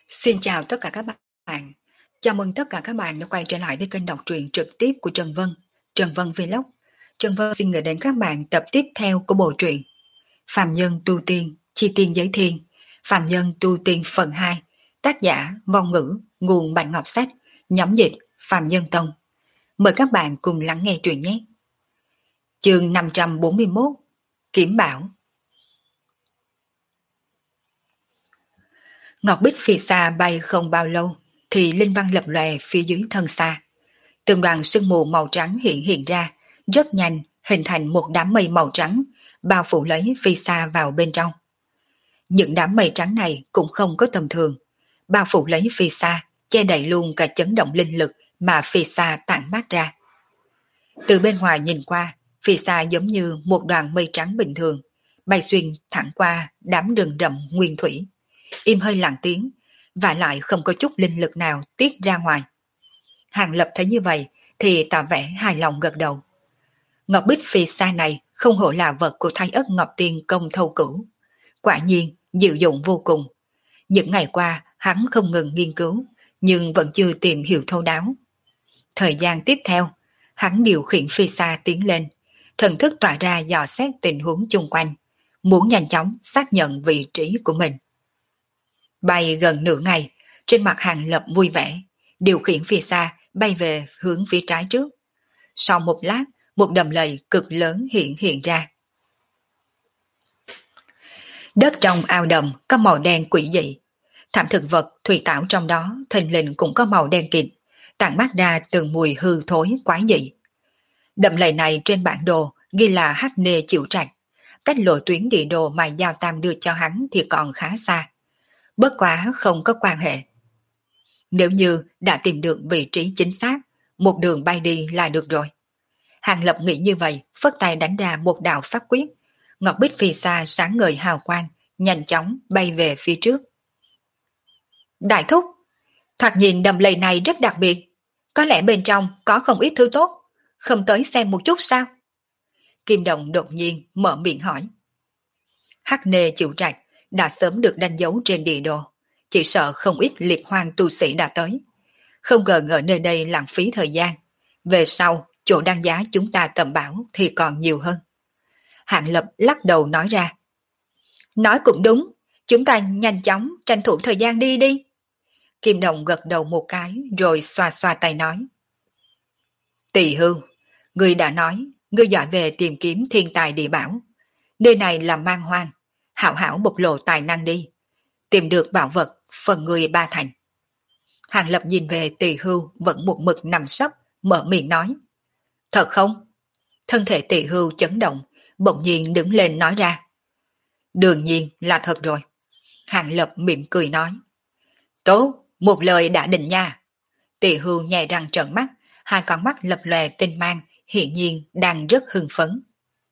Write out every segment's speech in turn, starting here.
Xin chào tất cả các bạn. Chào mừng tất cả các bạn đã quay trở lại với kênh đọc truyện trực tiếp của Trần Vân, Trần Vân Vlog. Trần Vân xin gửi đến các bạn tập tiếp theo của bộ truyện Phàm Nhân Tu Tiên, Chi Tiên Giới Thiên, Phàm Nhân Tu Tiên phần 2, tác giả Vong Ngữ, nguồn Bạch Ngọc Sách, nhóm dịch Phàm Nhân Tông. Mời các bạn cùng lắng nghe truyện nhé. Chương 541, Kiếm Bảo. Ngọc Bích phi xa bay không bao lâu thì linh văn lập lòe phía dưới thân xa. Từng đoàn sương mù màu trắng hiện ra, rất nhanh hình thành một đám mây màu trắng, bao phủ lấy phi xa vào bên trong. Những đám mây trắng này cũng không có tầm thường, bao phủ lấy phi xa, che đậy luôn cả chấn động linh lực mà phi xa tản mát ra. Từ bên ngoài nhìn qua, phi xa giống như một đoàn mây trắng bình thường, bay xuyên thẳng qua đám rừng rậm nguyên thủy, im hơi lặng tiếng, và lại không có chút linh lực nào tiết ra ngoài. Hàng Lập thấy như vậy thì tỏ vẻ hài lòng gật đầu. Ngọc Bích phi xa này không hổ là vật của Thái Ất Ngọc Tiên Công Thâu Cửu, quả nhiên diệu dụng vô cùng. Những ngày qua hắn không ngừng nghiên cứu, nhưng vẫn chưa tìm hiểu thấu đáo. Thời gian tiếp theo, hắn điều khiển phi xa tiến lên, thần thức tỏa ra dò xét tình huống chung quanh, muốn nhanh chóng xác nhận vị trí của mình. Bay gần nửa ngày, trên mặt Hàng Lập vui vẻ, điều khiển phi xa bay về hướng phía trái trước. Sau một lát, một đầm lầy cực lớn hiện ra. Đất trong ao đầm có màu đen quỷ dị, thảm thực vật thủy tảo trong đó thình lình cũng có màu đen kịt, tản mát ra từng mùi hư thối quái dị. Đầm lầy này trên bản đồ ghi là Hắc Nê Chịu Trạch, cách lộ tuyến địa đồ mà Giao Tam đưa cho hắn thì còn khá xa. Bất quá không có quan hệ. Nếu như đã tìm được vị trí chính xác, một đường bay đi là được rồi. Hàng Lập nghĩ như vậy, phất tay đánh ra một đạo pháp quyết. Ngọc Bích phi xa sáng ngời hào quang, nhanh chóng bay về phía trước. Đại thúc, thoạt nhìn đầm lầy này rất đặc biệt, có lẽ bên trong có không ít thứ tốt, không tới xem một chút sao? Kim Đồng đột nhiên mở miệng hỏi. Hắc Nê Chịu Trạch đã sớm được đánh dấu trên địa đồ, chỉ sợ không ít liệt hoang tu sĩ đã tới. Không ngờ ở nơi đây lãng phí thời gian, về sau chỗ đăng giá chúng ta tầm bảo thì còn nhiều hơn. Hạng Lập lắc đầu nói ra. Nói cũng đúng, chúng ta nhanh chóng tranh thủ thời gian đi đi. Kim Đồng gật đầu một cái rồi xoa xoa tay nói. Tỳ hưu, ngươi đã nói, ngươi giỏi về tìm kiếm thiên tài địa bảo. Nơi này là man hoang, hảo hảo bộc lộ tài năng đi. Tìm được bảo vật, phần người ba thành. Hàng Lập nhìn về Tỳ hưu vẫn một mực nằm sấp, mở miệng nói. Thật không? Thân thể Tỳ hưu chấn động, bỗng nhiên đứng lên nói ra. Đương nhiên là thật rồi. Hàng Lập mỉm cười nói. Tốt, một lời đã định nha. Tỳ hưu nhè răng trợn mắt, hai con mắt lập lòe tinh mang, hiển nhiên đang rất hưng phấn.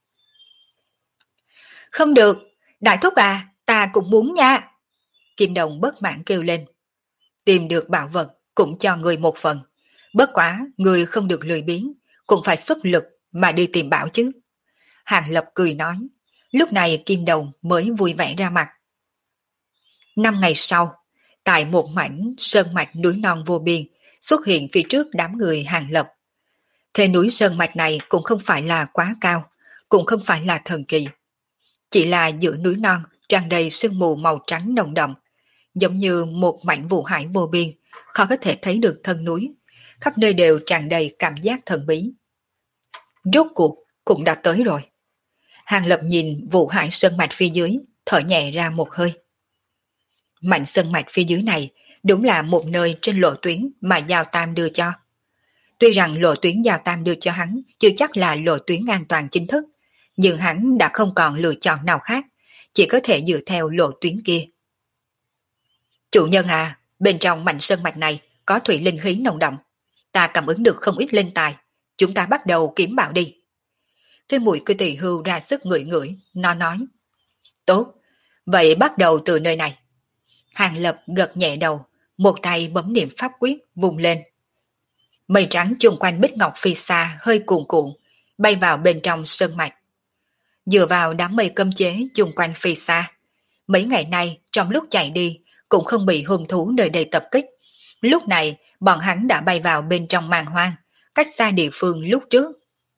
Không được, đại thúc à, ta cũng muốn nha. Kim Đồng bất mãn kêu lên. Tìm được bảo vật cũng cho người một phần. Bất quá, người không được lười biếng, cũng phải xuất lực mà đi tìm bảo chứ. Hàng Lập cười nói. Lúc này Kim Đồng mới vui vẻ ra mặt. 5 ngày sau, tại một mảnh sơn mạch núi non vô biên, xuất hiện phía trước đám người Hàng Lập. Thế núi sơn mạch này cũng không phải là quá cao, cũng không phải là thần kỳ. Chỉ là giữa núi non tràn đầy sương mù màu trắng nồng đậm, giống như một mảnh vụ hải vô biên, khó có thể thấy được thân núi, khắp nơi đều tràn đầy cảm giác thần bí. Rốt cuộc cũng đã tới rồi. Hàng Lập nhìn vụ hải sơn mạch phía dưới, thở nhẹ ra một hơi. Mảnh sơn mạch phía dưới này đúng là một nơi trên lộ tuyến mà Giao Tam đưa cho. Tuy rằng lộ tuyến Giao Tam đưa cho hắn chưa chắc là lộ tuyến an toàn chính thức, nhưng hắn đã không còn lựa chọn nào khác, chỉ có thể dựa theo lộ tuyến kia. Chủ nhân à, bên trong mảnh sơn mạch này có thủy linh khí nồng đậm, ta cảm ứng được không ít linh tài, chúng ta bắt đầu kiếm bảo đi. Cái mũi của Tỳ hưu ra sức ngửi ngửi, nó nói. Tốt, vậy bắt đầu từ nơi này. Hàng Lập gật nhẹ đầu, một tay bấm niệm pháp quyết vùng lên. Mây trắng chung quanh Bích Ngọc phi xa hơi cuồn cuộn, bay vào bên trong sơn mạch. Dựa vào đám mây cấm chế chung quanh phi xa, mấy ngày nay trong lúc chạy đi, cũng không bị hung thú nơi đây tập kích. Lúc này, bọn hắn đã bay vào bên trong màn hoang, cách xa địa phương lúc trước.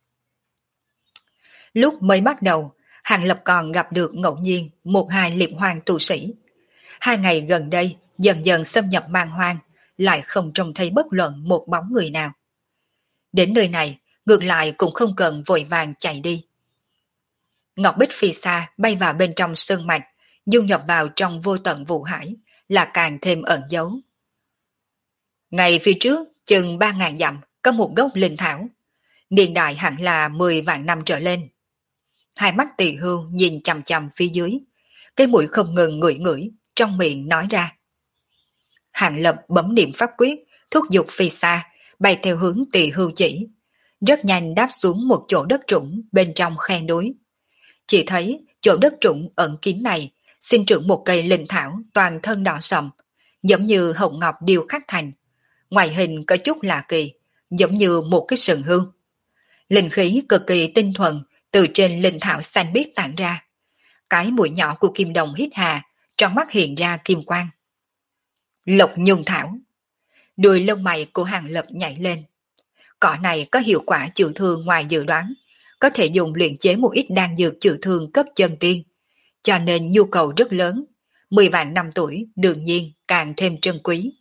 Lúc mới bắt đầu, Hàng Lập còn gặp được ngẫu nhiên một hai liệp hoàng tu sĩ. 2 ngày gần đây, dần dần xâm nhập màn hoang, lại không trông thấy bất luận một bóng người nào. Đến nơi này, ngược lại cũng không cần vội vàng chạy đi. Ngọc Bích phi xa bay vào bên trong sơn mạch, dung nhập vào trong vô tận vũ hải, là càng thêm ẩn giấu. Ngay phía trước, chừng 3.000 dặm, có một gốc linh thảo. Niên đại hẳn là 10 vạn năm trở lên. Hai mắt Tỳ Hưu nhìn chằm chằm phía dưới, cái mũi không ngừng ngửi ngửi, trong miệng nói ra. Hàng Lập bấm niệm pháp quyết, thúc giục phi xa, bay theo hướng Tỳ Hưu chỉ. Rất nhanh đáp xuống một chỗ đất trũng bên trong khe núi. Chỉ thấy chỗ đất trũng ẩn kín này sinh trưởng một cây linh thảo toàn thân đỏ sậm, giống như hồng ngọc điêu khắc thành. Ngoại hình có chút lạ kỳ, giống như một cái sừng hương. Linh khí cực kỳ tinh thuần từ trên linh thảo xanh biếc tản ra. Cái mũi nhỏ của Kim Đồng hít hà, trong mắt hiện ra kim quang. Lộc nhung thảo. Đuôi lông mày của Hàng Lập nhảy lên. Cỏ này có hiệu quả chữa thương ngoài dự đoán, có thể dùng luyện chế một ít đan dược chữa thương cấp chân tiên, cho nên nhu cầu rất lớn. 10 vạn năm tuổi đương nhiên càng thêm trân quý.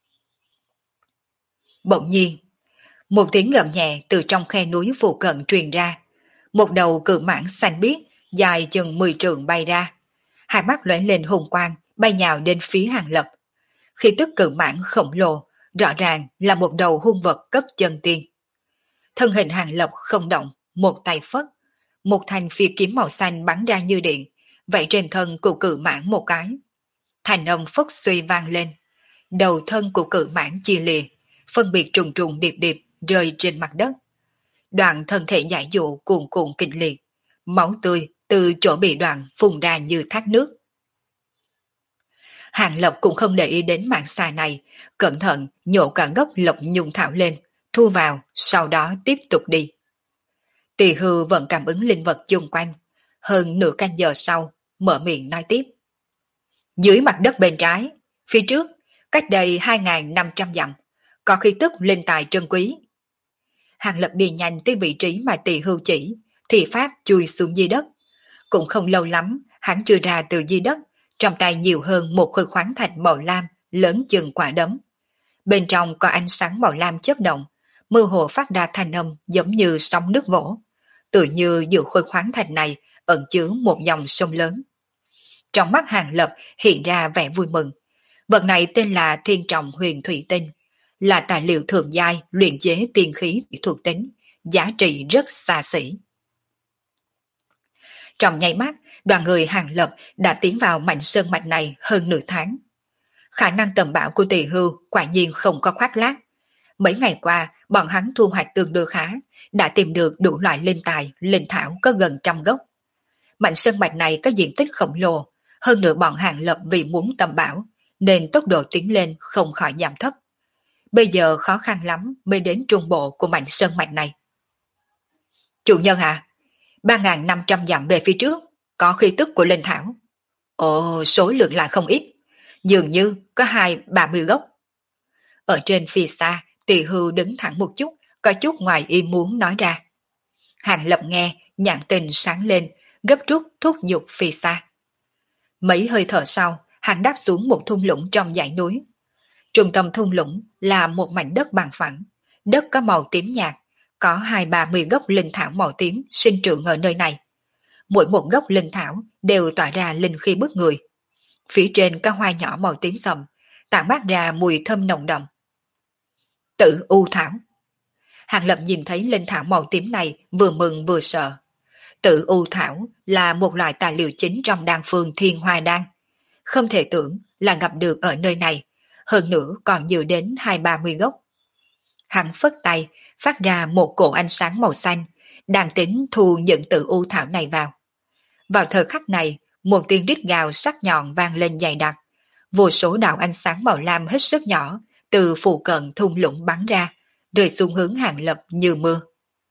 Bỗng nhiên, một tiếng gầm nhẹ từ trong khe núi phụ cận truyền ra. Một đầu cự mãng xanh biếc dài chừng 10 trượng bay ra. Hai mắt lóe lên hùng quang, bay nhào đến phía Hàng Lập. Khi tức cự mãng khổng lồ, rõ ràng là một đầu hung vật cấp chân tiên. Thân hình Hàng Lập không động, một tay phất. Một thanh phi kiếm màu xanh bắn ra như điện, vậy trên thân của cự mãng một cái. Thành âm phất suy vang lên. Đầu thân của cự mãng chia lìa, phân biệt trùng trùng điệp điệp rơi trên mặt đất. Đoạn thân thể giải dụ cuồn cuộn kịch liệt, máu tươi từ chỗ bị đoạn phun ra như thác nước. Hàng Lập cũng không để ý đến mạng xà này, cẩn thận nhổ cả gốc lộc nhung thảo lên, thu vào, sau đó tiếp tục đi. Tỳ Hưu vẫn cảm ứng linh vật chung quanh, hơn nửa canh giờ sau, mở miệng nói tiếp. Dưới mặt đất bên trái, phía trước, cách đây 2.500 dặm, có khí tức linh tài trân quý. Hàng Lập đi nhanh tới vị trí mà Tỳ Hưu chỉ, thì pháp chui xuống dưới đất. Cũng không lâu lắm, hắn chui ra từ dưới đất, trong tay nhiều hơn một khối khoáng thạch màu lam lớn chừng quả đấm. Bên trong có ánh sáng màu lam chớp động, mơ hồ phát ra thanh âm giống như sóng nước vỗ. Tự như giữa khối khoáng thạch này ẩn chứa một dòng sông lớn. Trong mắt Hàng Lập hiện ra vẻ vui mừng. Vật này tên là Thiên Trọng Huyền Thủy Tinh, là tài liệu thượng giai luyện chế tiên khí thuộc tính, giá trị rất xa xỉ. Trong nháy mắt, đoàn người Hàng Lập đã tiến vào mảnh sơn mạch này hơn nửa tháng. Khả năng tầm bảo của Tỳ Hưu quả nhiên không có khoác lác. Mấy ngày qua, bọn hắn thu hoạch tương đối khá, đã tìm được đủ loại linh tài, linh thảo có gần 100 gốc. Mảnh sơn mạch này có diện tích khổng lồ, hơn nữa bọn Hàng Lập vì muốn tầm bảo, nên tốc độ tiến lên không khỏi giảm thấp. Bây giờ khó khăn lắm mới đến trung bộ của mảnh sơn mạch này. Chủ nhân à, 3.500 dặm về phía trước, có khí tức của linh thảo. Ồ, số lượng lại không ít, dường như có 20-30 gốc. Ở trên phía xa, Tỳ Hưu đứng thẳng một chút, có chút ngoài ý muốn nói ra. Hàng Lập nghe, nhãn tình sáng lên, gấp rút thúc giục phía xa. Mấy hơi thở sau, hắn đáp xuống một thung lũng trong dãy núi. Trung tâm thung lũng là một mảnh đất bằng phẳng, đất có màu tím nhạt, có 20-30 gốc linh thảo màu tím sinh trưởng ở nơi này. Mỗi một gốc linh thảo đều tỏa ra linh khí bức người. Phía trên có hoa nhỏ màu tím sậm, tản mát ra mùi thơm nồng đậm. Tử U thảo. Hàng Lập nhìn thấy linh thảo màu tím này vừa mừng vừa sợ. Tử U thảo là một loại tài liệu chính trong đan phương Thiên Hoa Đan. Không thể tưởng là gặp được ở nơi này, hơn nữa còn nhiều đến 20-30 gốc. Hắn phất tay, phát ra một cổ ánh sáng màu xanh, đang tính thu những Tử U thảo này vào. Vào thời khắc này, một tiếng rít gào sắc nhọn vang lên dày đặc. Vô số đạo ánh sáng màu lam hết sức nhỏ từ phụ cận thung lũng bắn ra, rơi xuống hướng Hàng Lập như mưa.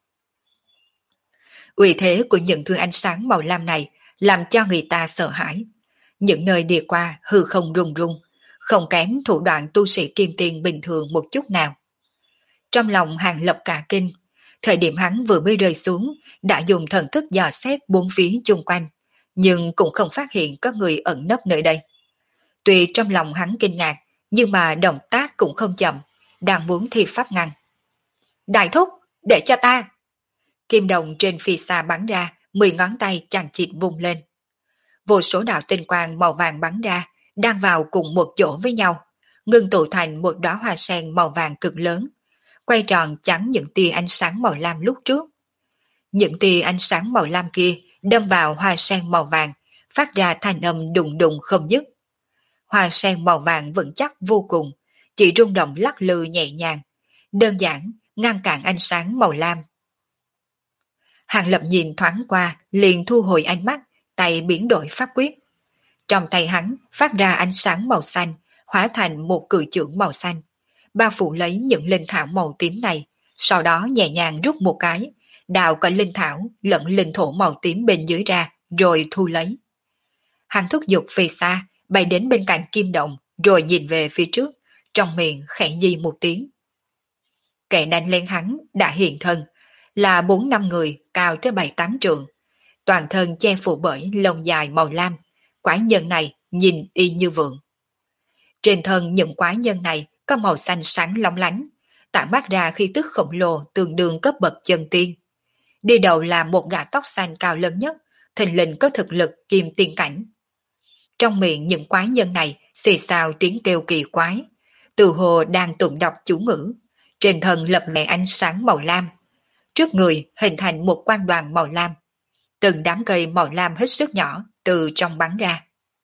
Uy thế của những thứ ánh sáng màu lam này làm cho người ta sợ hãi. Những nơi đi qua hư không rung rung, không kém thủ đoạn tu sĩ kim tiền bình thường một chút nào. Trong lòng Hàng Lập cả kinh, thời điểm hắn vừa mới rơi xuống, đã dùng thần thức dò xét bốn phía chung quanh, nhưng cũng không phát hiện có người ẩn nấp nơi đây. Tuy trong lòng hắn kinh ngạc, nhưng mà động tác cũng không chậm, đang muốn thi pháp ngăn. Đại thúc, để cho ta! Kim đồng trên phi xa bắn ra, 10 ngón tay chằng chịt vung lên. Vô số đạo tinh quang màu vàng bắn ra, đang vào cùng một chỗ với nhau, ngưng tụ thành một đóa hoa sen màu vàng cực lớn, quay tròn chắn những tia ánh sáng màu lam lúc trước. Những tia ánh sáng màu lam kia đâm vào hoa sen màu vàng, phát ra thanh âm đùng đùng không dứt. Hoa sen màu vàng vững chắc vô cùng, chỉ rung động lắc lư nhẹ nhàng, đơn giản ngăn cản ánh sáng màu lam. Hàng Lập nhìn thoáng qua, liền thu hồi ánh mắt, tay biến đổi pháp quyết. Trong tay hắn phát ra ánh sáng màu xanh, hóa thành một cự chưởng màu xanh, bao phủ lấy những linh thảo màu tím này, sau đó nhẹ nhàng rút một cái, đào cả linh thảo lẫn linh thổ màu tím bên dưới ra, rồi thu lấy. Hắn thúc giục phi xa, bay đến bên cạnh kim động, rồi nhìn về phía trước, trong miệng khẽ di một tiếng. Kẻ đánh lên hắn đã hiện thân, là 4-5 người cao tới 7-8 trượng, toàn thân che phủ bởi lông dài màu lam. Quái nhân này nhìn y như vượng. Trên thân những quái nhân này có màu xanh sáng long lánh, tản mát ra khí tức khổng lồ tương đương cấp bậc chân tiên. Đi đầu là một gã tóc xanh cao lớn nhất, thình lình có thực lực kim tiên cảnh. Trong miệng những quái nhân này xì xào tiếng kêu kỳ quái, từ hồ đang tụng đọc chú ngữ, trên thân lập lè ánh sáng màu lam. Trước người hình thành một quang đoàn màu lam, từng đám cây màu lam hết sức nhỏ từ trong bắn ra.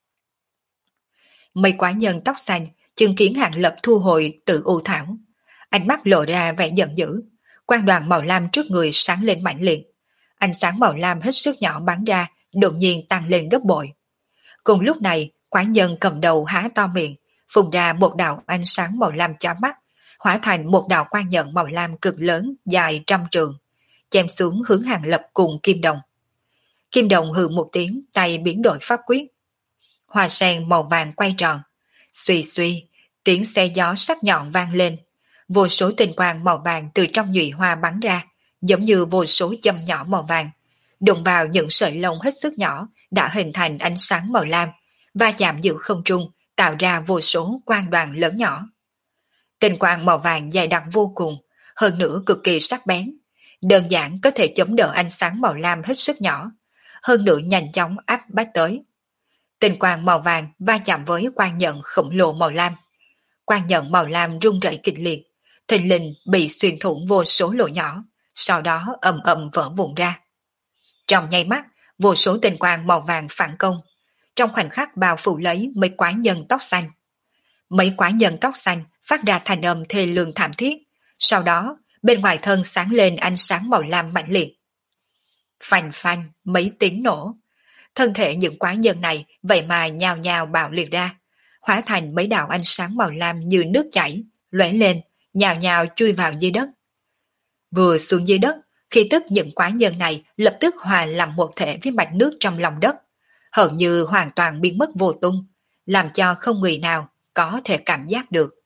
Mấy quái nhân tóc xanh chứng kiến Hàng Lập thu hồi tự u thảo, ánh mắt lộ ra vẻ giận dữ, quang đoàn màu lam trước người sáng lên mạnh liệt, ánh sáng màu lam hết sức nhỏ bắn ra, đột nhiên tăng lên gấp bội. Cùng lúc này, quái nhân cầm đầu há to miệng, phun ra một đạo ánh sáng màu lam chói mắt, hóa thành một đạo quang nhận màu lam cực lớn dài trăm trượng, chém xuống hướng Hàng Lập cùng Kim Đồng. Kim Đồng hừ một tiếng, tay biến đổi pháp quyết. Hoa sen màu vàng quay tròn, suy suy, tiếng xe gió sắc nhọn vang lên, vô số tinh quang màu vàng từ trong nhụy hoa bắn ra, giống như vô số châm nhỏ màu vàng, đụng vào những sợi lông hết sức nhỏ đã hình thành ánh sáng màu lam, va chạm giữa không trung, tạo ra vô số quang đoàn lớn nhỏ. Tinh quang màu vàng dày đặc vô cùng, hơn nữa cực kỳ sắc bén, đơn giản có thể chống đỡ ánh sáng màu lam hết sức nhỏ, hơn nữa nhanh chóng áp bách tới. Tinh quang màu vàng va chạm với quang nhận khổng lồ màu lam. Quang nhận màu lam rung rẩy kịch liệt, thình lình bị xuyên thủng vô số lỗ nhỏ, sau đó ầm ầm vỡ vụn ra. Trong nháy mắt, vô số tinh quang màu vàng phản công, trong khoảnh khắc bao phủ lấy mấy quái nhân tóc xanh. Mấy quái nhân tóc xanh phát ra thành âm thê lương thảm thiết, sau đó bên ngoài thân sáng lên ánh sáng màu lam mạnh liệt. Phanh phanh mấy tiếng nổ, thân thể những quái nhân này vậy mà nhào nhào bạo liệt ra, hóa thành mấy đạo ánh sáng màu lam như nước chảy, lóe lên, nhào nhào chui vào dưới đất. Vừa xuống dưới đất, khi tức những quái nhân này lập tức hòa làm một thể với mạch nước trong lòng đất, hầu như hoàn toàn biến mất vô tung, làm cho không người nào có thể cảm giác được.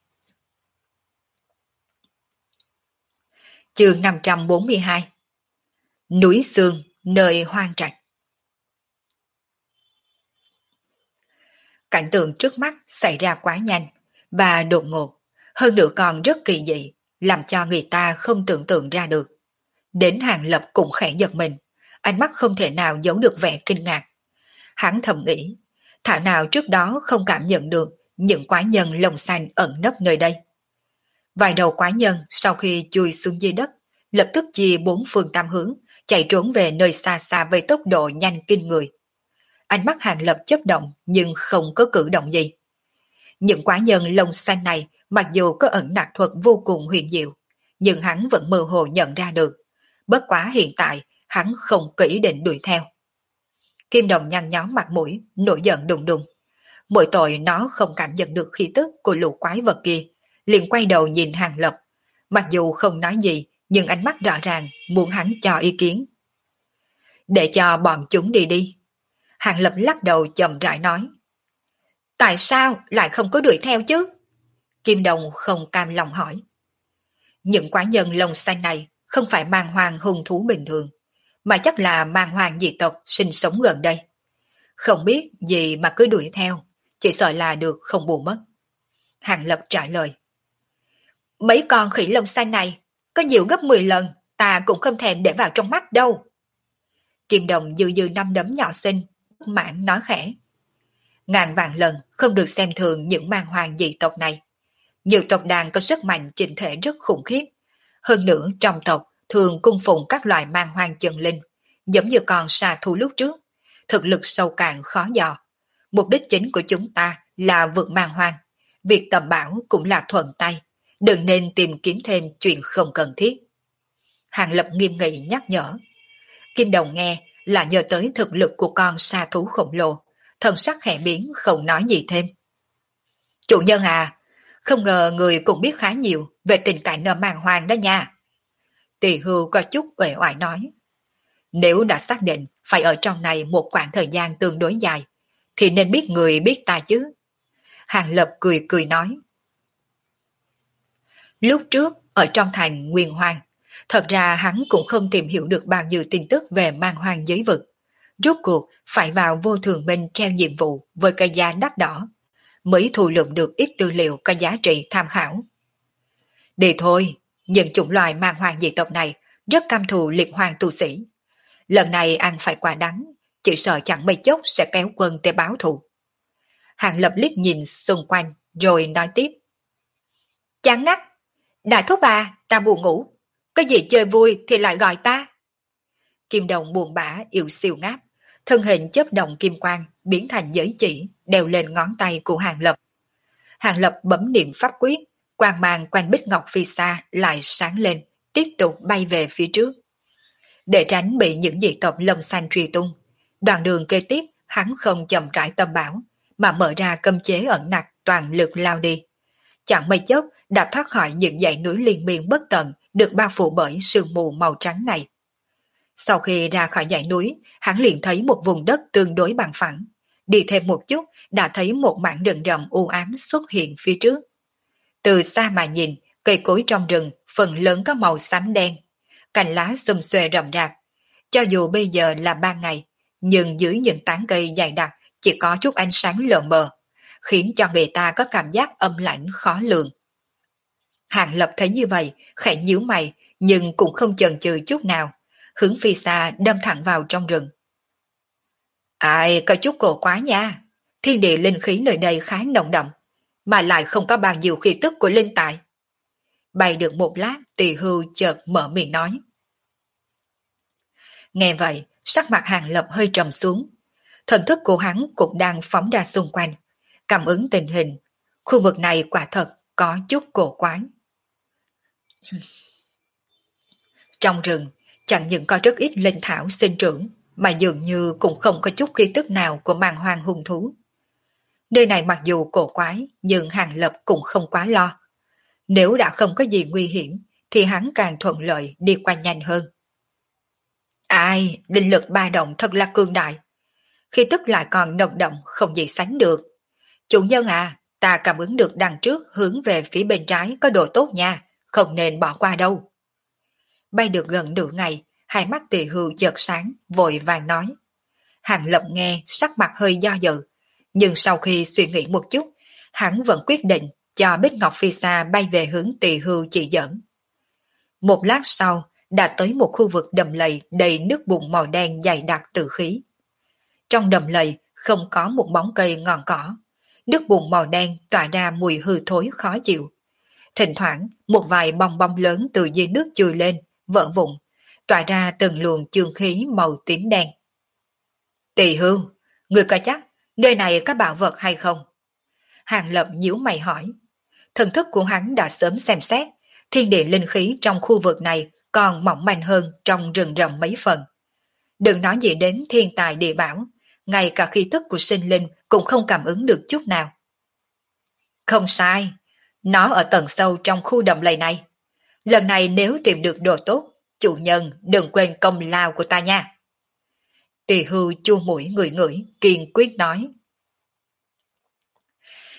Chương 542. Núi Sương, nơi hoang trạch. Cảnh tượng trước mắt xảy ra quá nhanh và đột ngột, hơn nữa còn rất kỳ dị, làm cho người ta không tưởng tượng ra được. Đến Hàng Lập cũng khẽ giật mình, ánh mắt không thể nào giấu được vẻ kinh ngạc. Hắn thầm nghĩ, thảo nào trước đó không cảm nhận được những quái nhân lông xanh ẩn nấp nơi đây. Vài đầu quái nhân sau khi chui xuống dưới đất, lập tức chia 4 phương tam hướng, chạy trốn về nơi xa xa với tốc độ nhanh kinh người. Ánh mắt Hàng Lập chớp động nhưng không có cử động gì. Những quái nhân lông xanh này mặc dù có ẩn nặc thuật vô cùng huyền diệu, nhưng hắn vẫn mơ hồ nhận ra được. Bất quá hiện tại hắn không có ý định đuổi theo. Kim Đồng nhăn nhó mặt mũi, nổi giận đùng đùng. Mỗi tội nó không cảm nhận được khí tức của lũ quái vật kia, liền quay đầu nhìn Hàng Lập. Mặc dù không nói gì, nhưng ánh mắt rõ ràng muốn hắn cho ý kiến. Để cho bọn chúng đi đi. Hàng Lập lắc đầu chậm rãi nói. Tại sao lại không có đuổi theo chứ? Kim Đồng không cam lòng hỏi. Những quái nhân lông xanh này không phải mang hoàng hung thú bình thường, mà chắc là mang hoàng dị tộc sinh sống gần đây. Không biết gì mà cứ đuổi theo, chỉ sợ là được không bù mất. Hàng Lập trả lời. Mấy con khỉ lông xanh này có nhiều gấp 10 lần, ta cũng không thèm để vào trong mắt đâu. Kim Đồng dư dư năm đấm nhỏ xinh, bất mãn nói khẽ. Ngàn vạn lần không được xem thường những mang hoàng dị tộc này. Nhiều tộc đàn có sức mạnh chỉnh thể rất khủng khiếp. Hơn nữa trong tộc thường cung phụng các loại mang hoàng chân linh, giống như con xà thú lúc trước. Thực lực sâu cạn khó dò. Mục đích chính của chúng ta là vượt mang hoàng. Việc tầm bảo cũng là thuận tay. Đừng nên tìm kiếm thêm chuyện không cần thiết. Hàng Lập nghiêm nghị nhắc nhở. Kim Đồng nghe là nhớ tới thực lực của con xà thú khổng lồ. Thần sắc khẽ biến không nói gì thêm. Chủ nhân à, không ngờ người cũng biết khá nhiều về tình cảnh ở màng hoàng đó nha. Tỳ hưu có chút uể oải nói. Nếu đã xác định phải ở trong này một khoảng thời gian tương đối dài, thì nên biết người biết ta chứ. Hàng Lập cười cười nói. Lúc trước ở trong thành Nguyên Hoàng, thật ra hắn cũng không tìm hiểu được bao nhiêu tin tức về mang hoàng giới vực. Rốt cuộc phải vào vô thường minh treo nhiệm vụ với cái giá đắt đỏ, mới thu lượm được ít tư liệu có giá trị tham khảo. Đi thôi, những chủng loài mang hoàng dị tộc này rất căm thù liệp hoàng tu sĩ. Lần này ăn phải quả đắng, chỉ sợ chẳng mấy chốc sẽ kéo quân tới báo thù. Hàng Lập liếc nhìn xung quanh rồi nói tiếp. Chán ngắt, đại thúc à, ta buồn ngủ, có gì chơi vui thì lại gọi ta. Kim Đồng buồn bã yếu siêu ngáp, thân hình chớp động kim quang biến thành giới chỉ đeo lên ngón tay của Hàng Lập. Hàng Lập bấm niệm pháp quyết, quang mang quanh bích ngọc phi xa lại sáng lên, tiếp tục bay về phía trước. Để tránh bị những dị tộc lông xanh truy tung, đoạn đường kế tiếp hắn không chậm rãi tâm bảo, mà mở ra cấm chế ẩn nặc toàn lực lao đi. Chẳng mấy chốc đã thoát khỏi những dãy núi liên miên bất tận được bao phủ bởi sương mù màu trắng này. Sau khi ra khỏi dãy núi, hắn liền thấy một vùng đất tương đối bằng phẳng. Đi thêm một chút đã thấy một mảng rừng rậm u ám xuất hiện phía trước. Từ xa mà nhìn, cây cối trong rừng phần lớn có màu xám đen, cành lá xum xuê rậm rạp. Cho dù bây giờ là ban ngày, nhưng dưới những tán cây dày đặc chỉ có chút ánh sáng lờ mờ, khiến cho người ta có cảm giác âm lãnh khó lường. Hàng Lập thấy như vậy, khẽ nhíu mày, nhưng cũng không chần chừ chút nào, hướng phi xa đâm thẳng vào trong rừng. Ai, có chút cổ quá nha, thiên địa linh khí nơi đây khá nồng đậm, mà lại không có bao nhiêu khí tức của linh tài. Bay được một lát, Tỳ Hưu chợt mở miệng nói. Nghe vậy, sắc mặt Hàng Lập hơi trầm xuống. Thần thức của hắn cũng đang phóng ra xung quanh, cảm ứng tình hình. Khu vực này quả thật có chút cổ quái. Trong rừng, chẳng những có rất ít linh thảo sinh trưởng, mà dường như cũng không có chút khí tức nào của màn hoang hung thú. Nơi này mặc dù cổ quái, nhưng Hàng Lập cũng không quá lo. Nếu đã không có gì nguy hiểm, thì hắn càng thuận lợi đi qua nhanh hơn. Ai, linh lực ba động thật là cường đại. Khi tức lại còn nồng đậm không gì sánh được. Chủ nhân à, ta cảm ứng được đằng trước hướng về phía bên trái có độ tốt nha, không nên bỏ qua đâu. Bay được gần nửa ngày, hai mắt Tỳ Hưu chợt sáng, vội vàng nói. Hàng Lập nghe sắc mặt hơi do dự, nhưng sau khi suy nghĩ một chút, hắn vẫn quyết định cho Bích Ngọc Phi Sa bay về hướng Tỳ Hưu chỉ dẫn. Một lát sau, đã tới một khu vực đầm lầy đầy nước bùn màu đen dày đặc tử khí. Trong đầm lầy không có một bóng cây ngọn cỏ, nước bùn màu đen tỏa ra mùi hư thối khó chịu. Thỉnh thoảng, một vài bong bong lớn từ dưới nước chui lên, vỡ vụn, tỏa ra từng luồng chương khí màu tím đen. Tỳ Hưu, người có chắc nơi này có bảo vật hay không? Hàng Lập nhíu mày hỏi. Thần thức của hắn đã sớm xem xét, thiên địa linh khí trong khu vực này còn mỏng manh hơn trong rừng rậm mấy phần. Đừng nói gì đến thiên tài địa bảo, ngay cả khí tức của sinh linh cũng không cảm ứng được chút nào. Không sai, nó ở tầng sâu trong khu đầm lầy này. Lần này nếu tìm được đồ tốt, chủ nhân đừng quên công lao của ta nha. Tỳ Hưu chu mũi ngửi ngửi, kiên quyết nói.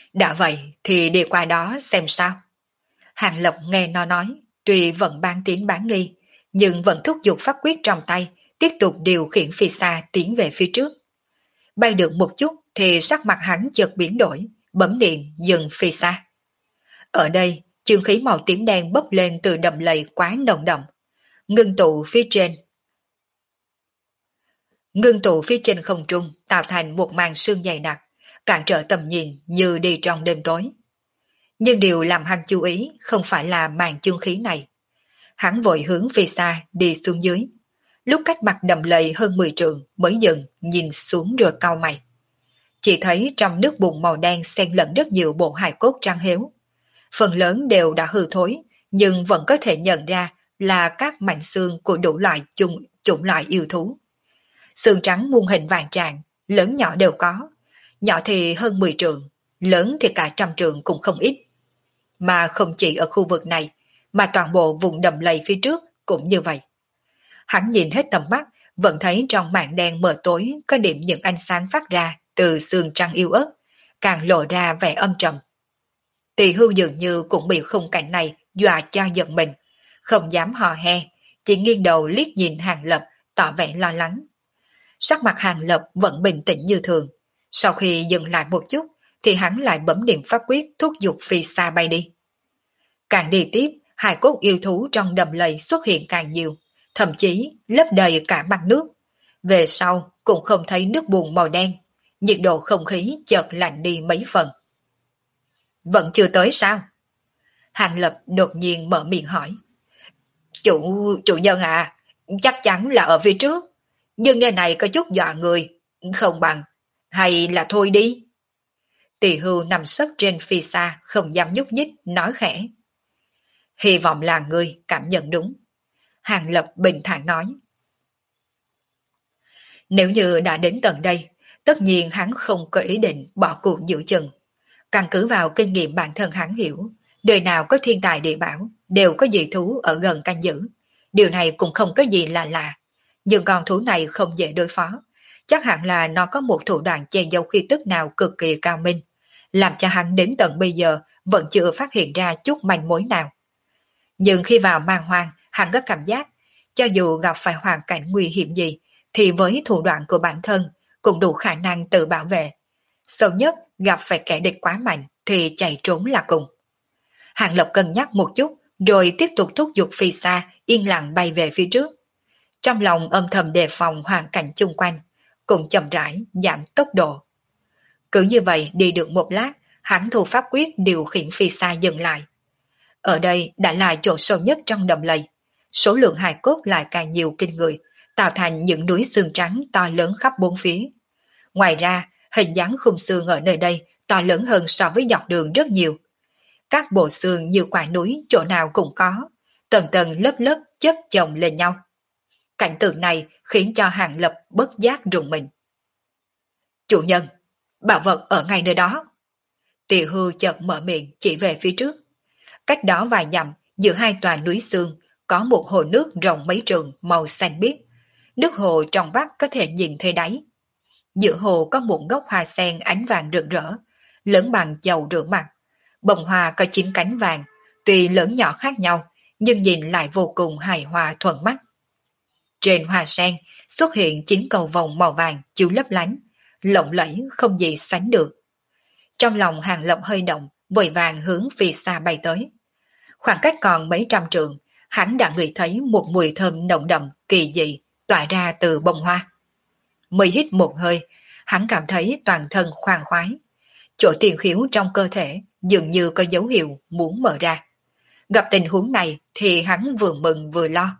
Đã vậy thì đi qua đó xem sao. Hàng Lập nghe nó nói, tuy vẫn bán tín bán nghi, nhưng vẫn thúc giục pháp quyết trong tay, tiếp tục điều khiển phi xa tiến về phía trước. Bay được một chút thì sắc mặt hắn chợt biến đổi, bấm điện dừng phi xa. Ở đây, chương khí màu tím đen bốc lên từ đầm lầy quá nồng đậm, ngưng tụ phía trên. Ngưng tụ phía trên không trung tạo thành một màn sương dày đặc, cản trở tầm nhìn như đi trong đêm tối. Nhưng điều làm hắn chú ý không phải là màn chương khí này. Hắn vội hướng phi xa đi xuống dưới. Lúc cách mặt đầm lầy hơn 10 trượng mới dừng, nhìn xuống rồi cau mày. Chỉ thấy trong nước bùn màu đen xen lẫn rất nhiều bộ hài cốt trắng héo. Phần lớn đều đã hư thối, nhưng vẫn có thể nhận ra là các mảnh xương của đủ loại chủng loại yêu thú. Xương trắng muôn hình vạn trạng, lớn nhỏ đều có. Nhỏ thì hơn 10 trượng, lớn thì cả trăm trượng cũng không ít. Mà không chỉ ở khu vực này, mà toàn bộ vùng đầm lầy phía trước cũng như vậy. Hắn nhìn hết tầm mắt, vẫn thấy trong màn đen mờ tối có điểm những ánh sáng phát ra từ xương trắng yếu ớt, càng lộ ra vẻ âm trầm. Tỳ Hưu dường như cũng bị khung cảnh này dọa cho giận mình, không dám hò he, chỉ nghiêng đầu liếc nhìn Hàng Lập, tỏ vẻ lo lắng. Sắc mặt Hàng Lập vẫn bình tĩnh như thường. Sau khi dừng lại một chút, thì hắn lại bấm niệm pháp quyết thúc giục phi xa bay đi. Càng đi tiếp, hài cốt yêu thú trong đầm lầy xuất hiện càng nhiều, thậm chí lấp đầy cả mặt nước. Về sau cũng không thấy nước bùn màu đen, nhiệt độ không khí chợt lạnh đi mấy phần. Vẫn chưa tới sao? Hàng Lập đột nhiên mở miệng hỏi. Chủ nhân à, chắc chắn là ở phía trước, nhưng nơi này có chút dọa người, không bằng, hay là thôi đi. Tỳ Hưu nằm sấp trên phi xa, không dám nhúc nhích, nói khẽ. Hy vọng là ngươi cảm nhận đúng. Hàng Lập bình thản nói. Nếu như đã đến tận đây, tất nhiên hắn không có ý định bỏ cuộc giữa chừng. Căn cứ vào kinh nghiệm bản thân hắn hiểu, đời nào có thiên tài địa bảo, đều có dị thú ở gần canh giữ. Điều này cũng không có gì là lạ. Nhưng con thú này không dễ đối phó. Chắc hẳn là nó có một thủ đoạn che giấu khí tức nào cực kỳ cao minh, làm cho hắn đến tận bây giờ vẫn chưa phát hiện ra chút manh mối nào. Nhưng khi vào man hoang, hắn có cảm giác, cho dù gặp phải hoàn cảnh nguy hiểm gì, thì với thủ đoạn của bản thân cũng đủ khả năng tự bảo vệ. Sâu nhất gặp phải kẻ địch quá mạnh thì chạy trốn là cùng. Hàng Lập cân nhắc một chút, rồi tiếp tục thúc giục phi xa, yên lặng bay về phía trước. Trong lòng âm thầm đề phòng hoàn cảnh chung quanh, cũng chậm rãi giảm tốc độ. Cứ như vậy đi được một lát, hắn thu pháp quyết điều khiển phi xa dừng lại. Ở đây đã là chỗ sâu nhất trong đầm lầy, số lượng hài cốt lại càng nhiều kinh người, tạo thành những núi xương trắng to lớn khắp bốn phía. Ngoài ra, hình dáng khung xương ở nơi đây to lớn hơn so với dọc đường rất nhiều. Các bộ xương như quả núi chỗ nào cũng có, tầng tầng lớp lớp chất chồng lên nhau. Cảnh tượng này khiến cho Hàng Lập bất giác rùng mình. Chủ nhân, bảo vật ở ngay nơi đó. Tỳ Hưu chợt mở miệng chỉ về phía trước. Cách đó vài dặm, giữa hai tòa núi xương, có một hồ nước rộng mấy trượng màu xanh biếc. Nước hồ trong vắt có thể nhìn thấy đáy. Giữa hồ có một gốc hoa sen ánh vàng rực rỡ, lớn bằng chậu rửa mặt. Bông hoa có 9 cánh vàng, tuy lớn nhỏ khác nhau, nhưng nhìn lại vô cùng hài hòa thuận mắt. Trên hoa sen xuất hiện 9 cầu vồng màu vàng chiếu lấp lánh, lộng lẫy không gì sánh được. Trong lòng Hàng Lập hơi động, vội vàng hướng phi xa bay tới. Khoảng cách còn mấy trăm trượng, hắn đã ngửi thấy một mùi thơm nồng đậm kỳ dị tỏa ra từ bông hoa. Mới hít một hơi, hắn cảm thấy toàn thân khoan khoái. Chỗ tiền khiếu trong cơ thể dường như có dấu hiệu muốn mở ra. Gặp tình huống này thì hắn vừa mừng vừa lo.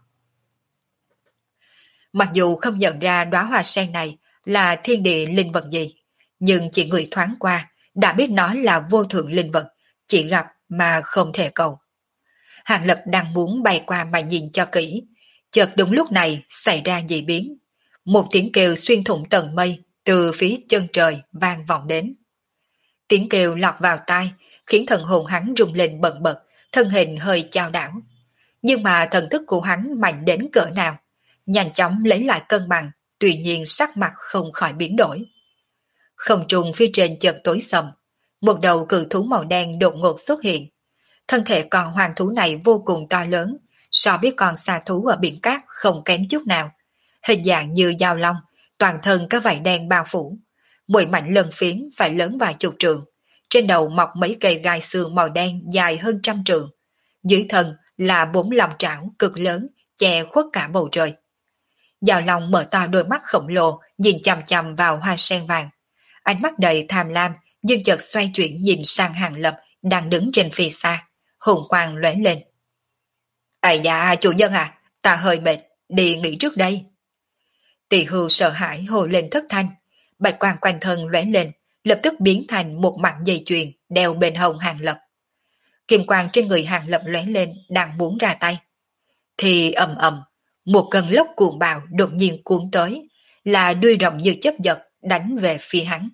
Mặc dù không nhận ra đóa hoa sen này là thiên địa linh vật gì, nhưng chỉ người thoáng qua đã biết nó là vô thượng linh vật, chỉ gặp mà không thể cầu. Hàng Lập đang muốn bay qua mà nhìn cho kỹ, chợt đúng lúc này xảy ra dị biến. Một tiếng kêu xuyên thủng tầng mây từ phía chân trời vang vọng đến. Tiếng kêu lọt vào tai, khiến thần hồn hắn rung lên bần bật, thân hình hơi chao đảo. Nhưng mà thần thức của hắn mạnh đến cỡ nào, nhanh chóng lấy lại cân bằng, tuy nhiên sắc mặt không khỏi biến đổi. Không trung phía trên chợt tối sầm, Một đầu cự thú màu đen đột ngột xuất hiện. Thân thể con hoàng thú này vô cùng to lớn, so với con xà thú ở biển cát không kém chút nào. Hình dạng như dao long, toàn thân có vảy đen bao phủ. Mỗi mảnh lân phiến phải lớn vài chục trượng. Trên đầu mọc mấy cây gai xương màu đen dài hơn 100 trượng. Dưới thân là 4 lòng trảo cực lớn, che khuất cả bầu trời. Dao long mở to đôi mắt khổng lồ, nhìn chằm chằm vào hoa sen vàng. Ánh mắt đầy tham lam, nhưng chợt xoay chuyển nhìn sang Hàng Lập đang đứng trên phía xa, hùng quang lóe lên. Ây da, chủ nhân à, ta hơi mệt, đi nghỉ trước đây. Tỳ hưu sợ hãi hồ lên thất thanh, bạch quang quanh thân lóe lên, lập tức biến thành một mặt dây chuyền đeo bên hông Hàng Lập. Kim quang trên người Hàng Lập lóe lên, đang muốn ra tay. Thì ầm ầm, một cơn lốc cuồng bạo đột nhiên cuốn tới, là đuôi rồng như chớp giật đánh về phía hắn.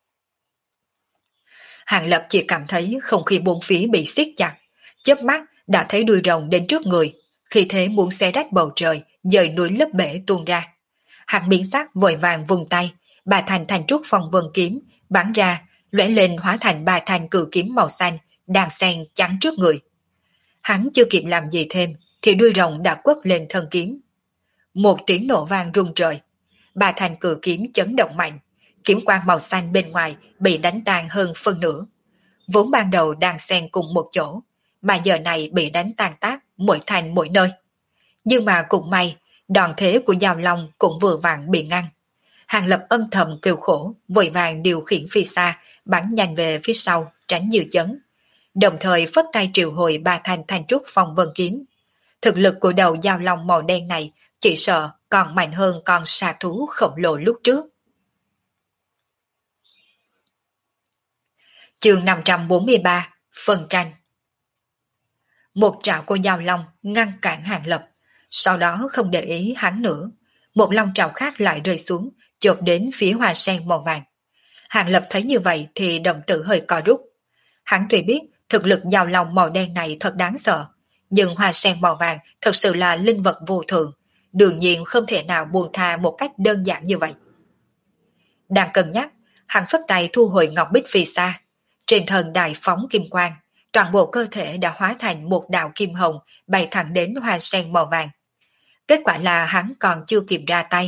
Hàng Lập chỉ cảm thấy không khí bốn phía bị siết chặt, chớp mắt đã thấy đuôi rồng đến trước người, khi thế muốn xé rách bầu trời, dời núi lấp bể tuôn ra. Hắn biến sắc vội vàng vùng tay, bà thành thành trúc phong vân kiếm bắn ra, lóe lên hóa thành ba thanh cự kiếm màu xanh đang xen chắn trước người. Hắn chưa kịp làm gì thêm thì đuôi rồng đã quất lên thân kiếm. Một tiếng nổ vang rung trời, ba thanh cự kiếm chấn động mạnh, kiếm quang màu xanh bên ngoài bị đánh tan hơn phân nửa. Vốn ban đầu đang xen cùng một chỗ, mà giờ này bị đánh tan tác mỗi thành mỗi nơi. Nhưng mà cũng may, đòn thế của Giao Long cũng vừa vặn bị ngăn. Hàng Lập âm thầm kêu khổ, vội vàng điều khiển phi xa, bắn nhanh về phía sau, tránh nhiều chấn. Đồng thời phất tay triệu hồi ba thanh thanh trúc phong vân kiếm. Thực lực của đầu Giao Long màu đen này chỉ sợ còn mạnh hơn con xà thú khổng lồ lúc trước. Chương 543, phân tranh. Một trảo của Giao Long ngăn cản Hàng Lập, sau đó không để ý hắn nữa. Một long trảo khác lại rơi xuống, chộp đến phía hoa sen màu vàng. Hàng Lập thấy như vậy thì đồng tử hơi co rút. Hắn tuy biết thực lực Giao Long màu đen này thật đáng sợ, nhưng hoa sen màu vàng thật sự là linh vật vô thượng, đương nhiên không thể nào buông tha một cách đơn giản như vậy. Đang cân nhắc, hắn phất tay thu hồi ngọc bích phi xa. Trên thân đại phóng kim quang, toàn bộ cơ thể đã hóa thành một đạo kim hồng bay thẳng đến hoa sen màu vàng. Kết quả là hắn còn chưa kịp ra tay.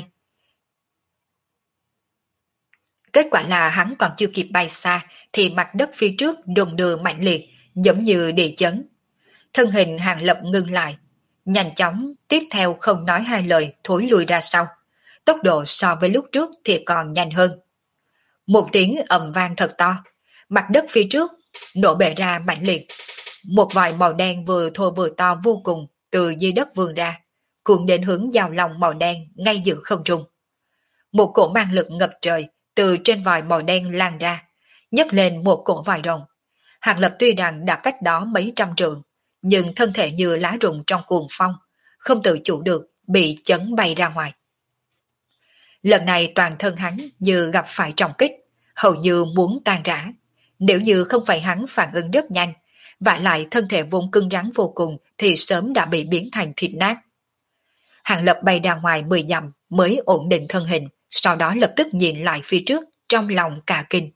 Kết quả là hắn còn chưa kịp bay xa thì mặt đất phía trước đùng đưa mạnh liệt, giống như địa chấn. Thân hình Hàng Lập ngưng lại, nhanh chóng tiếp theo không nói hai lời thối lùi ra sau. Tốc độ so với lúc trước thì còn nhanh hơn. Một tiếng ầm vang thật to, mặt đất phía trước nổ bể ra mạnh liệt. Một vòi màu đen vừa thô vừa to vô cùng từ dưới đất vươn ra, cuộn đến hướng Giao Long màu đen ngay giữa không trung. Một cổ mang lực ngập trời từ trên vòi màu đen lan ra, nhấc lên một cổ vòi rồng. Hàng Lập tuy rằng đã cách đó mấy trăm trượng, nhưng thân thể như lá rụng trong cuồng phong, không tự chủ được, bị chấn bay ra ngoài. Lần này toàn thân hắn như gặp phải trọng kích, hầu như muốn tan rã. Nếu như không phải hắn phản ứng rất nhanh, vả lại thân thể vốn cứng rắn vô cùng thì sớm đã bị biến thành thịt nát. Hàng Lập bay ra ngoài 10 dặm mới ổn định thân hình, sau đó lập tức nhìn lại phía trước, trong lòng cả kinh.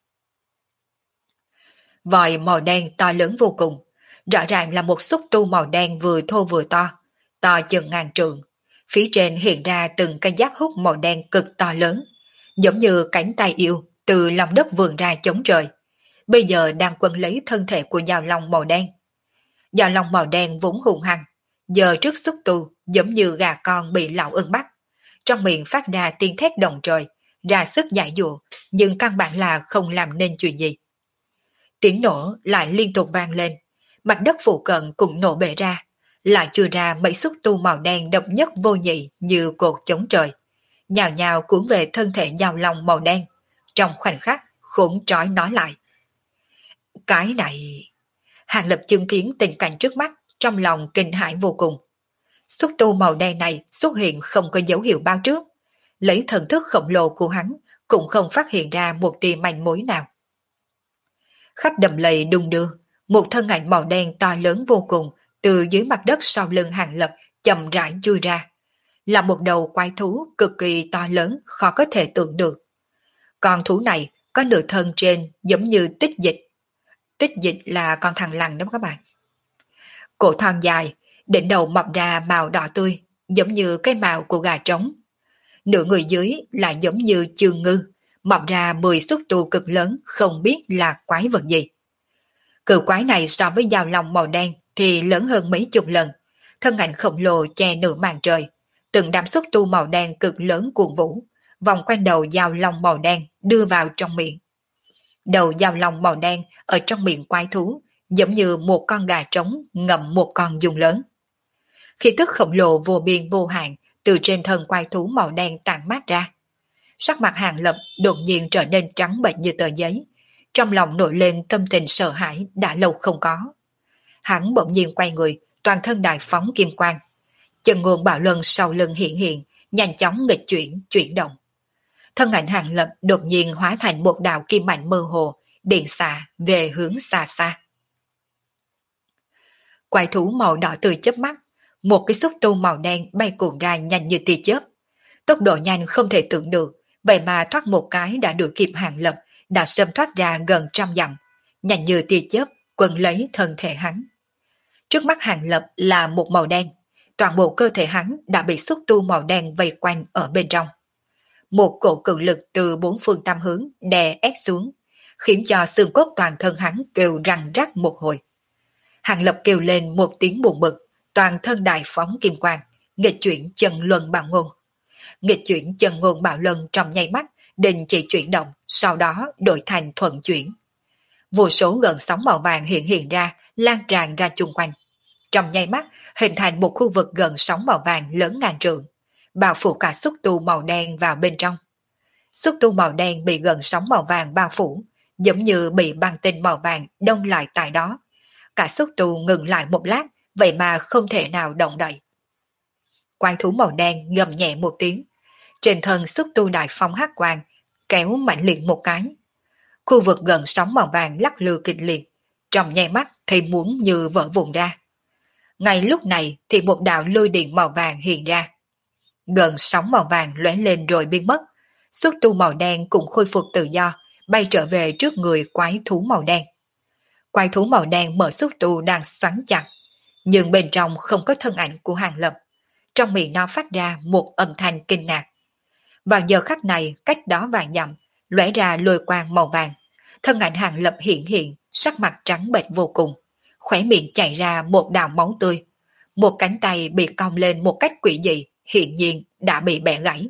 Vòi màu đen to lớn vô cùng, rõ ràng là một xúc tu màu đen vừa thô vừa to, to chừng ngàn trượng. Phía trên hiện ra từng cây giác hút màu đen cực to lớn, giống như cánh tay yêu từ lòng đất vươn ra chống trời. Bây giờ đang quấn lấy thân thể của Giao Long màu đen. Giao Long màu đen vốn hung hăng, giờ trước xúc tu giống như gà con bị lão ưng bắt. Trong miệng phát ra tiếng thét động trời, ra sức giải dụa, nhưng căn bản là không làm nên chuyện gì. Tiếng nổ lại liên tục vang lên, mặt đất phụ cận cũng nổ bể ra, lại chui ra mấy xúc tu màu đen độc nhất vô nhị như cột chống trời, nhào nhào cuốn về thân thể Giao Long màu đen. Trong khoảnh khắc khốn trói nói lại. Cái này... Hàng Lập chứng kiến tình cảnh trước mắt, trong lòng kinh hãi vô cùng. Xúc tu màu đen này xuất hiện không có dấu hiệu báo trước, lấy thần thức khổng lồ của hắn cũng không phát hiện ra một tia manh mối nào. Khắp đầm lầy đung đưa, một thân ảnh màu đen to lớn vô cùng từ dưới mặt đất sau lưng Hàng Lập chậm rãi chui ra, là một đầu quái thú cực kỳ to lớn khó có thể tưởng được. Con thú này có nửa thân trên giống như tích dịch. Tích dịch là con thằn lằn đó các bạn. Cổ thon dài, đỉnh đầu mọc ra màu đỏ tươi, giống như cái màu của gà trống. Nửa người dưới lại giống như chương ngư, mọc ra 10 xúc tu cực lớn không biết là quái vật gì. Cự quái này so với dao long màu đen thì lớn hơn mấy chục lần, thân ảnh khổng lồ che nửa màn trời, từng đám xúc tu màu đen cực lớn cuồng vũ, vòng quanh đầu dao long màu đen đưa vào trong miệng. Đầu dao long màu đen ở trong miệng quái thú giống như một con gà trống ngậm một con giun lớn. Khí tức khổng lồ vô biên vô hạn từ trên thân quái thú màu đen tản mát ra. Sắc mặt Hàng Lập đột nhiên trở nên trắng bệch như tờ giấy, trong lòng nổi lên tâm tình sợ hãi đã lâu không có. Hắn bỗng nhiên quay người, toàn thân đại phóng kim quang. Chân ngôn bảo luân sau lưng hiện hiện, nhanh chóng nghịch chuyển động. Thân ảnh Hàng Lập đột nhiên hóa thành một đạo kim mạnh mơ hồ, điện xạ về hướng xa xa. Quái thú màu đỏ tươi chớp mắt, một cái xúc tu màu đen bay cuồng ra nhanh như tia chớp. Tốc độ nhanh không thể tưởng được, vậy mà thoát một cái đã đuổi kịp Hàng Lập, đã xâm thoát ra gần 100 dặm, nhanh như tia chớp quấn lấy thân thể hắn. Trước mắt Hàng Lập là một màu đen, toàn bộ cơ thể hắn đã bị xúc tu màu đen vây quanh ở bên trong. Một cổ cự lực từ bốn phương tám hướng đè ép xuống, khiến cho xương cốt toàn thân hắn kêu răng rắc một hồi. Hàng Lập kêu lên một tiếng buồn bực, toàn thân đại phóng kim quang, nghịch chuyển chân luân bảo ngôn. Nghịch chuyển chân ngôn bảo luân trong nháy mắt, đình chỉ chuyển động, sau đó đổi thành thuận chuyển. Vô số gợn sóng màu vàng hiện ra, lan tràn ra chung quanh. Trong nháy mắt, hình thành một khu vực gần sóng màu vàng lớn ngàn trượng, bao phủ cả xúc tu màu đen vào bên trong. Xúc tu màu đen bị gần sóng màu vàng bao phủ, giống như bị băng tinh màu vàng đông lại tại đó. Cả xúc tu ngừng lại một lát, vậy mà không thể nào động đậy. Quái thú màu đen gầm nhẹ một tiếng, trên thân xúc tu đại phong hắc quang, kéo mạnh liệt một cái. Khu vực gần sóng màu vàng lắc lư kịch liệt, trong nháy mắt thì muốn như vỡ vụn ra. Ngay lúc này thì một đạo lôi điện màu vàng hiện ra. Gần sóng màu vàng lóe lên rồi biến mất, xúc tu màu đen cũng khôi phục tự do, bay trở về trước người quái thú màu đen. Quái thú màu đen mở xúc tu đang xoắn chặt, nhưng bên trong không có thân ảnh của Hàng Lập. Trong miệng nó phát ra một âm thanh kinh ngạc. Vào giờ khắc này, cách đó vài dặm, lóe ra lôi quang màu vàng. Thân ảnh Hàng Lập hiện, sắc mặt trắng bệch vô cùng, khóe miệng chảy ra một đạo máu tươi. Một cánh tay bị cong lên một cách quỷ dị, hiện nhiên đã bị bẻ gãy.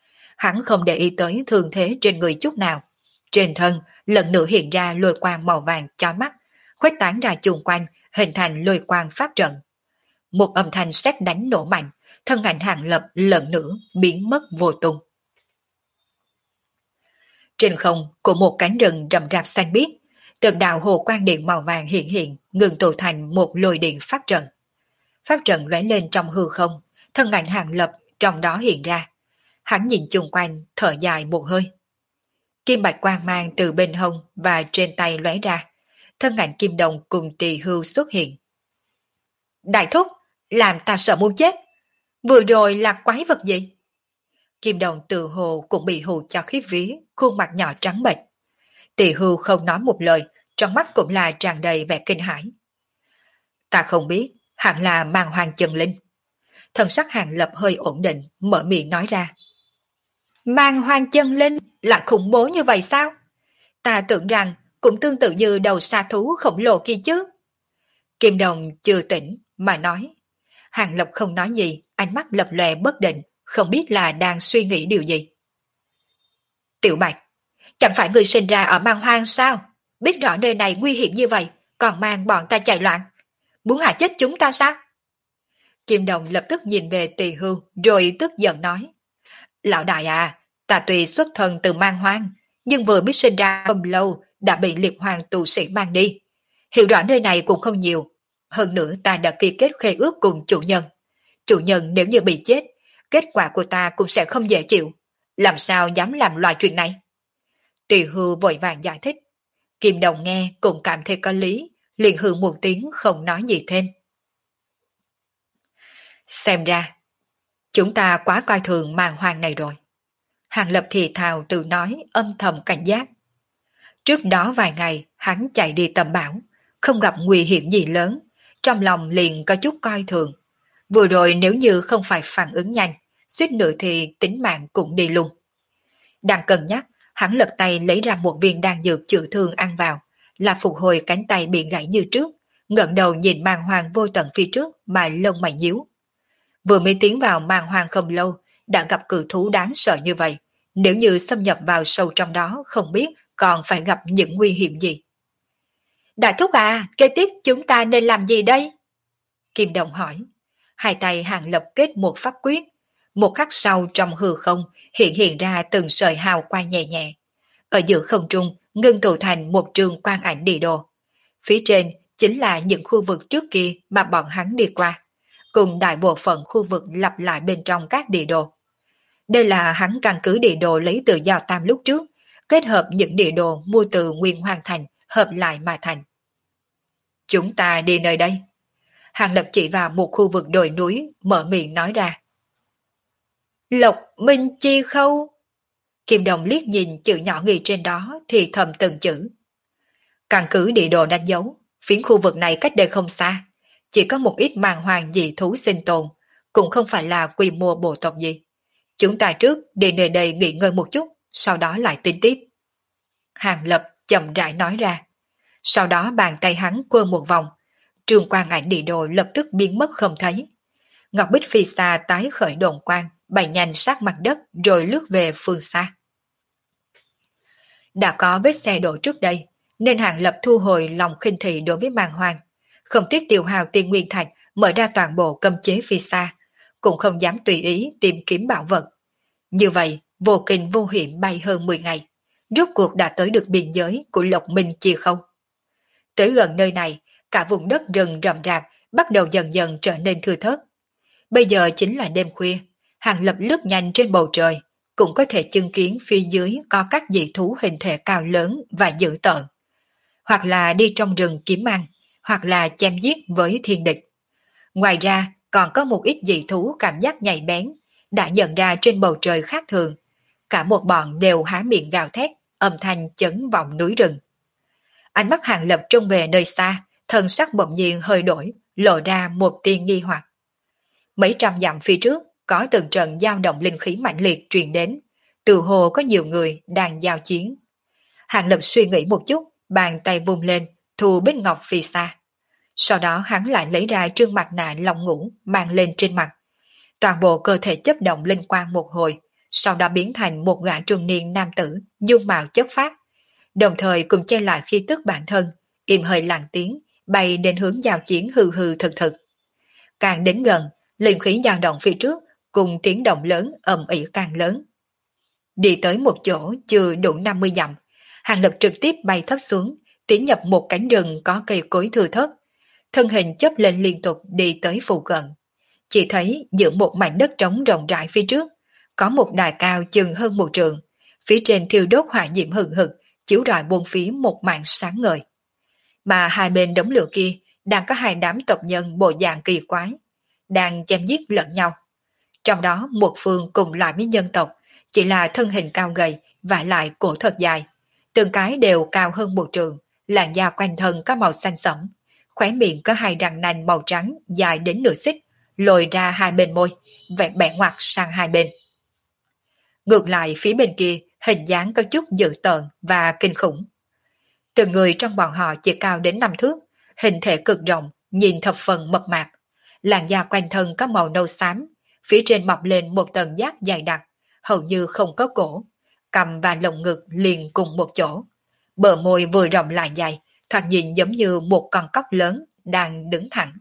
Hắn không để ý tới thương thế trên người chút nào. Trên thân, lần nữa hiện ra lôi quang màu vàng chói mắt, khuếch tán ra chung quanh, hình thành lôi quang pháp trận. Một âm thanh sét đánh nổ mạnh, thân ảnh Hàng Lập lần nữa biến mất vô tung. Trên không của một cánh rừng rậm rạp xanh biếc, từng đạo hồ quang điện màu vàng hiện, ngừng tụ thành một lôi điện pháp trận. Pháp trận lóe lên trong hư không, thân ảnh Hàng Lập trong đó hiện ra. Hắn nhìn chung quanh, thở dài một hơi. Kim bạch quang mang từ bên hông và trên tay lóe ra, thân ảnh Kim Đồng cùng Tỳ Hưu xuất hiện. Đại thúc, làm ta sợ muốn chết. Vừa rồi là quái vật gì? Kim Đồng từ hồ cũng bị hù cho khiếp vía, khuôn mặt nhỏ trắng bệch. Tỳ Hưu không nói một lời, trong mắt cũng là tràn đầy vẻ kinh hãi. Ta không biết, hẳn là mang hoàng chân linh. Thần sắc Hàng Lập hơi ổn định, mở miệng nói ra. Mang hoàng chân linh lại khủng bố như vậy sao? Ta tưởng rằng cũng tương tự như đầu sa thú khổng lồ kia chứ. Kim Đồng chưa tỉnh mà nói. Hàng Lập không nói gì, ánh mắt lập lòe bất định, không biết là đang suy nghĩ điều gì. Tiểu Bạch, chẳng phải người sinh ra ở mang hoang sao? Biết rõ nơi này nguy hiểm như vậy, còn mang bọn ta chạy loạn. Muốn hại chết chúng ta sao? Kim Đồng lập tức nhìn về Tỳ Hưu, rồi tức giận nói. Lão đại à, ta tuy xuất thân từ mang hoang, nhưng vừa biết sinh ra không lâu đã bị liệt hoàng tù sĩ mang đi. Hiểu rõ nơi này cũng không nhiều. Hơn nữa ta đã ký kết khế ước cùng chủ nhân. Chủ nhân nếu như bị chết, kết quả của ta cũng sẽ không dễ chịu. Làm sao dám làm loại chuyện này? Tỳ Hưu vội vàng giải thích. Kim Đồng nghe cũng cảm thấy có lý, liền hừ một tiếng không nói gì thêm. Xem ra, chúng ta quá coi thường màn hoang này rồi. Hàng Lập thì thào tự nói âm thầm cảnh giác. Trước đó vài ngày hắn chạy đi tầm bảo, không gặp nguy hiểm gì lớn, trong lòng liền có chút coi thường. Vừa rồi nếu như không phải phản ứng nhanh, suýt nữa thì tính mạng cũng đi luôn. Đang cân nhắc, hắn lật tay lấy ra một viên đan dược chữa thương ăn vào, là phục hồi cánh tay bị gãy như trước, ngẩng đầu nhìn màn hoàng vô tận phía trước mà lông mày nhíu. Vừa mới tiến vào màn hoàng không lâu, đã gặp cự thú đáng sợ như vậy, nếu như xâm nhập vào sâu trong đó không biết còn phải gặp những nguy hiểm gì. Đại thúc à, kế tiếp chúng ta nên làm gì đây? Kim Đồng hỏi. Hai tay Hàng Lập kết một pháp quyết. Một khắc sau trong hư không hiện ra từng sợi hào quang nhẹ nhẹ. Ở giữa không trung ngưng tụ thành một trường quang ảnh địa đồ. Phía trên chính là những khu vực trước kia mà bọn hắn đi qua, cùng đại bộ phận khu vực lặp lại bên trong các địa đồ. Đây là hắn căn cứ địa đồ lấy từ Giao Tam lúc trước, kết hợp những địa đồ mua từ Nguyên Hoàng Thành hợp lại mà thành. Chúng ta đi nơi đây. Hàng Lập chỉ vào một khu vực đồi núi, mở miệng nói ra. Lộc Minh Chi Khâu. Kim Đồng liếc nhìn chữ nhỏ ghi trên đó thì thầm từng chữ. Căn cứ địa đồ đánh dấu, phiến khu vực này cách đây không xa, chỉ có một ít màng hoàng dị thú sinh tồn, cũng không phải là quy mô bộ tộc gì. Chúng ta trước đi nơi đây nghỉ ngơi một chút, sau đó lại tính tiếp. Hàng Lập chậm rãi nói ra. Sau đó bàn tay hắn quơ một vòng, trường quang ảnh địa đồ lập tức biến mất không thấy. Ngọc Bích phi xa tái khởi đồn quang, bay nhanh sát mặt đất rồi lướt về phương xa. Đã có vết xe đổ trước đây, nên Hàng Lập thu hồi lòng khinh thị đối với màng hoàng, không tiếc tiêu hao tiền nguyên thạch mở ra toàn bộ cấm chế phi xa, cũng không dám tùy ý tìm kiếm bảo vật. Như vậy, vô kinh vô hiểm bay hơn 10 ngày, rốt cuộc đã tới được biên giới của Lộc Minh Chi Khâu. Tới gần nơi này, cả vùng đất rừng rậm rạp bắt đầu dần dần trở nên thưa thớt. Bây giờ chính là đêm khuya, Hàng Lập lướt nhanh trên bầu trời, cũng có thể chứng kiến phía dưới có các dị thú hình thể cao lớn và dữ tợn. Hoặc là đi trong rừng kiếm ăn, hoặc là chém giết với thiên địch. Ngoài ra, còn có một ít dị thú cảm giác nhạy bén, đã nhận ra trên bầu trời khác thường. Cả một bọn đều há miệng gào thét, âm thanh chấn vọng núi rừng. Ánh mắt Hàng Lập trông về nơi xa, thân sắc bỗng nhiên hơi đổi, lộ ra một tia nghi hoặc. Mấy trăm dặm phía trước, có từng trận dao động linh khí mạnh liệt truyền đến, từ hồ có nhiều người đang giao chiến. Hàng Lập suy nghĩ một chút, bàn tay vung lên, thu bích ngọc phi xa. Sau đó hắn lại lấy ra trương mặt nạ long ngũ mang lên trên mặt. Toàn bộ cơ thể chớp động linh quang một hồi, sau đó biến thành một gã trung niên nam tử, dung mạo chất phát, đồng thời cùng che lại khí tức bản thân, im hơi lặng tiếng, bay đến hướng giao chiến hư hư thực thực. Càng đến gần, linh khí dao động phía trước, cùng tiếng động lớn ầm ĩ càng lớn. Đi tới một chỗ chưa đủ 50 dặm, Hàng Lập trực tiếp bay thấp xuống, tiến nhập một cánh rừng có cây cối thưa thớt. Thân hình chớp lên liên tục đi tới phụ cận. Chỉ thấy giữa một mảnh đất trống rộng rãi phía trước, có một đài cao chừng hơn 1 trượng, phía trên thiêu đốt hỏa diễm hừng hực, chiếu rọi bốn phía một mảng sáng ngời. Mà hai bên đống lửa kia đang có hai đám tộc nhân bộ dạng kỳ quái, đang chém giết lẫn nhau. Trong đó một phương cùng loại với nhân tộc, chỉ là thân hình cao gầy và lại cổ thật dài, từng cái đều cao hơn 1 trượng, làn da quanh thân có màu xanh sẫm, khóe miệng có hai răng nanh màu trắng dài đến nửa xích, lồi ra hai bên môi, vẽ bẻ ngoặt sang hai bên. Ngược lại phía bên kia, hình dáng có chút dữ tợn và kinh khủng. Từng người trong bọn họ chỉ cao đến 5 thước, hình thể cực rộng, nhìn thập phần mập mạp. Làn da quanh thân có màu nâu xám, phía trên mọc lên một tầng giáp dày đặc, hầu như không có cổ, cằm và lồng ngực liền cùng một chỗ. Bờ môi vừa rộng lại dài, thoạt nhìn giống như một con cóc lớn đang đứng thẳng.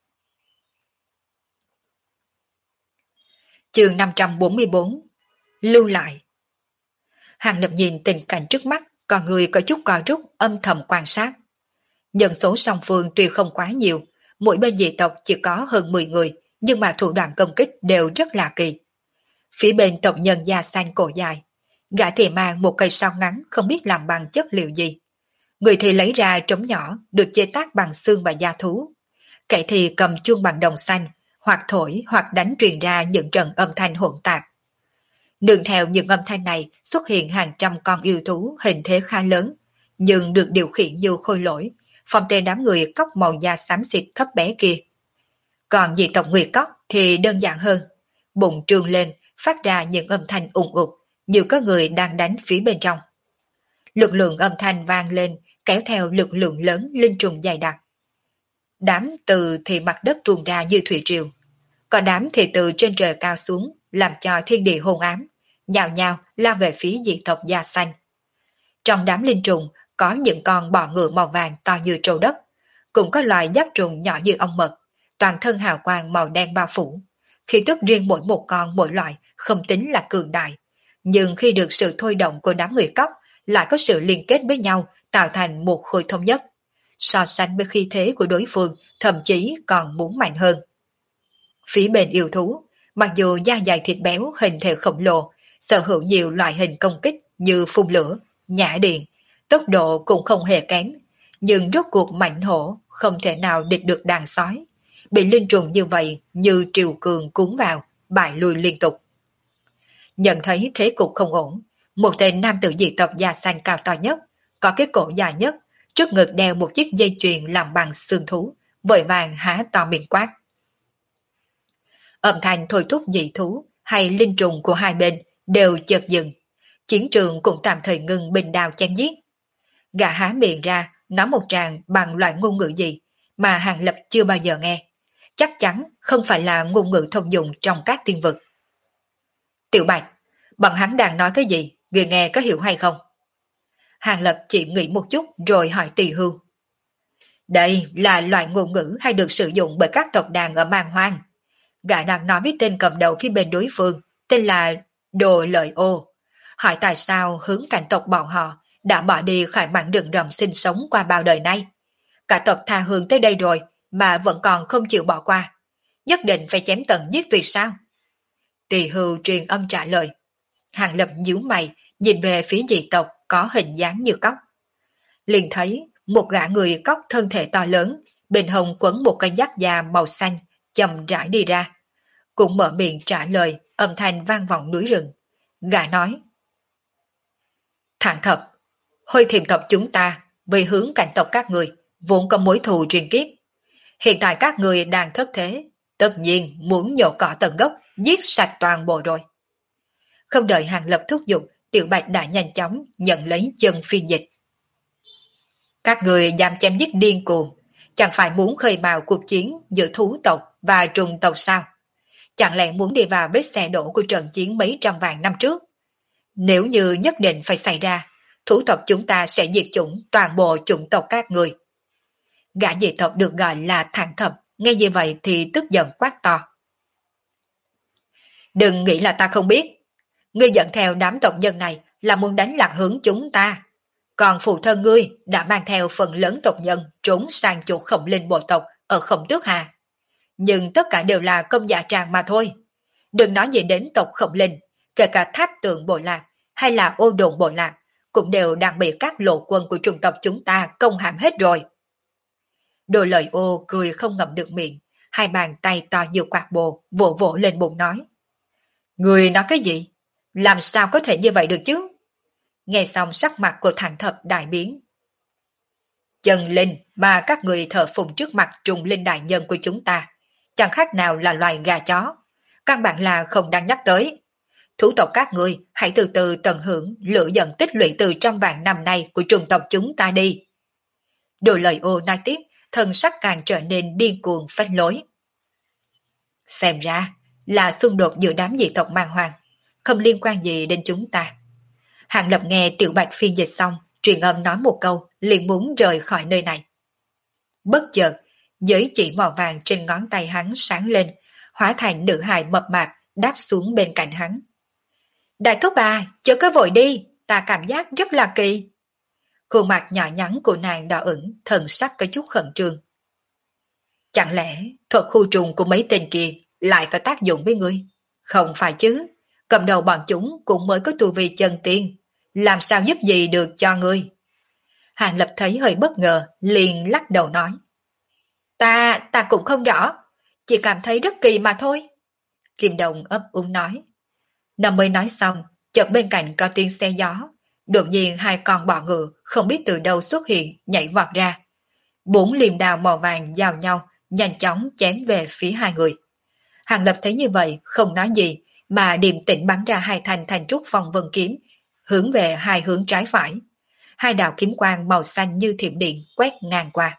Chương 544. Lưu lại. Hàng Lập nhìn tình cảnh trước mắt, còn người có chút co rút âm thầm quan sát. Nhân số song phương tuy không quá nhiều, mỗi bên dị tộc chỉ có hơn 10 người, nhưng mà thủ đoạn công kích đều rất lạ kỳ. Phía bên tộc nhân da xanh cổ dài, gã thì mang một cây sao ngắn không biết làm bằng chất liệu gì. Người thì lấy ra trống nhỏ được chế tác bằng xương và da thú. Kẻ thì cầm chuông bằng đồng xanh, hoặc thổi hoặc đánh truyền ra những trận âm thanh hỗn tạp. Nương theo những âm thanh này xuất hiện hàng trăm con yêu thú hình thế khá lớn, nhưng được điều khiển như khôi lỗi, phòng tên đám người cóc màu da xám xịt thấp bé kia. Còn dị tộc người cóc thì đơn giản hơn, bụng trương lên, phát ra những âm thanh ùng ục, như có người đang đánh phía bên trong. Lực lượng âm thanh vang lên, kéo theo lực lượng lớn linh trùng dày đặc. Đám từ thì mặt đất tuôn ra như thủy triều, còn đám thì từ trên trời cao xuống, làm cho thiên địa hôn ám, nhào nhào lao về phía dị tộc da xanh. Trong đám linh trùng có những con bọ ngựa màu vàng to như trâu đất, cũng có loài giáp trùng nhỏ như ong mật, toàn thân hào quang màu đen bao phủ. Khi tức riêng mỗi một con mỗi loại không tính là cường đại, nhưng khi được sự thôi động của đám người cóc lại có sự liên kết với nhau tạo thành một khối thống nhất. So sánh với khí thế của đối phương thậm chí còn muốn mạnh hơn. Phía bên yêu thú, mặc dù da dày thịt béo hình thể khổng lồ, sở hữu nhiều loại hình công kích như phun lửa, nhả điện, tốc độ cũng không hề kém, nhưng rốt cuộc mạnh hổ không thể nào địch được đàn sói. Bị linh trùng như vậy như triều cường cuốn vào, bại lui liên tục. Nhận thấy thế cục không ổn, một tên nam tử dị tộc da xanh cao to nhất, có cái cổ dài nhất, trước ngực đeo một chiếc dây chuyền làm bằng xương thú, vội vàng há to miệng quát. Âm thanh thôi thúc dị thú hay linh trùng của hai bên đều chợt dừng. Chiến trường cũng tạm thời ngừng bình đao chém giết. Gã há miệng ra, nói một tràng bằng loại ngôn ngữ gì mà Hàng Lập chưa bao giờ nghe. Chắc chắn không phải là ngôn ngữ thông dụng trong các tiên vực. Tiểu Bạch, bọn hắn đang nói cái gì, người nghe có hiểu hay không? Hàng Lập chỉ nghĩ một chút rồi hỏi Tỳ Hưu. Đây là loại ngôn ngữ hay được sử dụng bởi các tộc đàn ở Man Hoang. Gã đang nói với tên cầm đầu phía bên đối phương, tên là Đồ Lợi Ô. Hỏi tại sao hướng cảnh tộc bọn họ đã bỏ đi khỏi mảnh rừng rậm sinh sống qua bao đời nay. Cả tộc tha hương tới đây rồi mà vẫn còn không chịu bỏ qua. Nhất định phải chém tận giết tuyệt sao? Tỳ Hưu truyền âm trả lời. Hàng Lập nhíu mày, nhìn về phía dị tộc có hình dáng như cóc. Liền thấy một gã người cóc thân thể to lớn, bên hông quấn một cái giáp da màu xanh, chậm rãi đi ra. Cũng mở miệng trả lời, âm thanh vang vọng núi rừng. Gã nói. Thẳng thập, Hôi Thiềm tộc chúng ta, vì hướng cảnh tộc các người, vốn có mối thù truyền kiếp. Hiện tại các người đang thất thế, tất nhiên muốn nhổ cỏ tận gốc, giết sạch toàn bộ rồi. Không đợi Hàng Lập thúc giục, Tiểu Bạch đã nhanh chóng nhận lấy chân phiên dịch. Các người dám chém giết điên cuồng, chẳng phải muốn khơi mào cuộc chiến giữa thú tộc và trùng tộc sao? Chẳng lẽ muốn đi vào vết xe đổ của trận chiến mấy trăm vạn năm trước? Nếu như nhất định phải xảy ra, thú tộc chúng ta sẽ diệt chủng toàn bộ chủng tộc các người. Gã dị tộc được gọi là Thẳng Thập, nghe như vậy thì tức giận quát to. Đừng nghĩ là ta không biết. Ngươi dẫn theo đám tộc nhân này là muốn đánh lạc hướng chúng ta. Còn phụ thân ngươi đã mang theo phần lớn tộc nhân trốn sang chỗ Khổng Linh bộ tộc ở Khổng Tước Hà. Nhưng tất cả đều là công dạ tràng mà thôi. Đừng nói gì đến tộc Khổng Linh, kể cả Tháp Tượng bộ lạc hay là Ô Đồn bộ lạc cũng đều đang bị các lộ quân của chủng tộc chúng ta công hãm hết rồi. Đồ Lợi Ô cười không ngậm được miệng, hai bàn tay to như quạt bồ vỗ vỗ lên bụng nói. Người nói cái gì? Làm sao có thể như vậy được chứ? Nghe xong sắc mặt của Thẳng Thập đại biến. Chân linh mà các người thờ phụng trước mặt trùng linh đại nhân của chúng ta, chẳng khác nào là loài gà chó. Căn bản là không đang nhắc tới. Thú tộc các người hãy từ từ tận hưởng lửa giận tích lũy từ trong vạn năm nay của trùng tộc chúng ta đi. Đồ Lợi Ô nói tiếp, thân sắc càng trở nên điên cuồng phách lối. Xem ra là xung đột giữa đám dị tộc Man Hoang, không liên quan gì đến chúng ta. Hàng Lập nghe Tiểu Bạch phiên dịch xong, truyền âm nói một câu, liền muốn rời khỏi nơi này. Bất chợt, giới chỉ màu vàng trên ngón tay hắn sáng lên, hóa thành nữ hài mập mạp đáp xuống bên cạnh hắn. Đại thúc à, chớ có vội đi, ta cảm giác rất là kỳ. Khuôn mặt nhỏ nhắn của nàng đỏ ửng, thần sắc có chút khẩn trương. Chẳng lẽ thuật khu trùng của mấy tên kia lại có tác dụng với ngươi? Không phải chứ, cầm đầu bọn chúng cũng mới có tu vi chân tiên, làm sao giúp gì được cho ngươi? Hàng Lập thấy hơi bất ngờ, liền lắc đầu nói. Ta cũng không rõ, chỉ cảm thấy rất kỳ mà thôi. Kim Đồng ấp úng nói. Năm mới nói xong, chợt bên cạnh có tiếng xe gió, Đột nhiên hai con bọ ngựa không biết từ đâu xuất hiện nhảy vọt ra. Bốn liềm đao màu vàng giao nhau, nhanh chóng chém về phía hai người. Hàng Lập thấy như vậy, không nói gì, mà điềm tĩnh bắn ra hai thanh thanh trúc phong vân kiếm, hướng về hai hướng trái phải. Hai đạo kiếm quang màu xanh như thiểm điện quét ngang qua.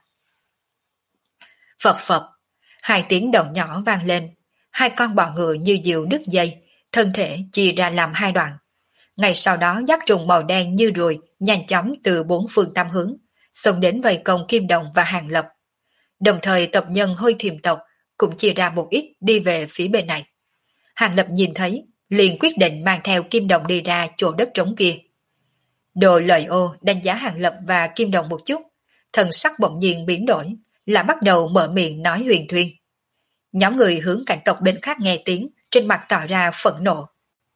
Phập phập, hai tiếng động nhỏ vang lên, hai con bọ ngựa như diều đứt dây, thân thể chia ra làm hai đoạn. Ngay sau đó giác trùng màu đen như ruồi nhanh chóng từ bốn phương tám hướng, xông đến vây công Kim Đồng và Hàng Lập. Đồng thời tộc nhân Hôi Thiềm tộc cũng chia ra một ít đi về phía bên này. Hàng Lập nhìn thấy, liền quyết định mang theo Kim Đồng đi ra chỗ đất trống kia. Đồ Lợi Ô đánh giá Hàng Lập và Kim Đồng một chút, thần sắc bỗng nhiên biến đổi, là bắt đầu mở miệng nói huyền thuyên. Nhóm người hướng cảnh tộc bên khác nghe tiếng, trên mặt tỏ ra phẫn nộ.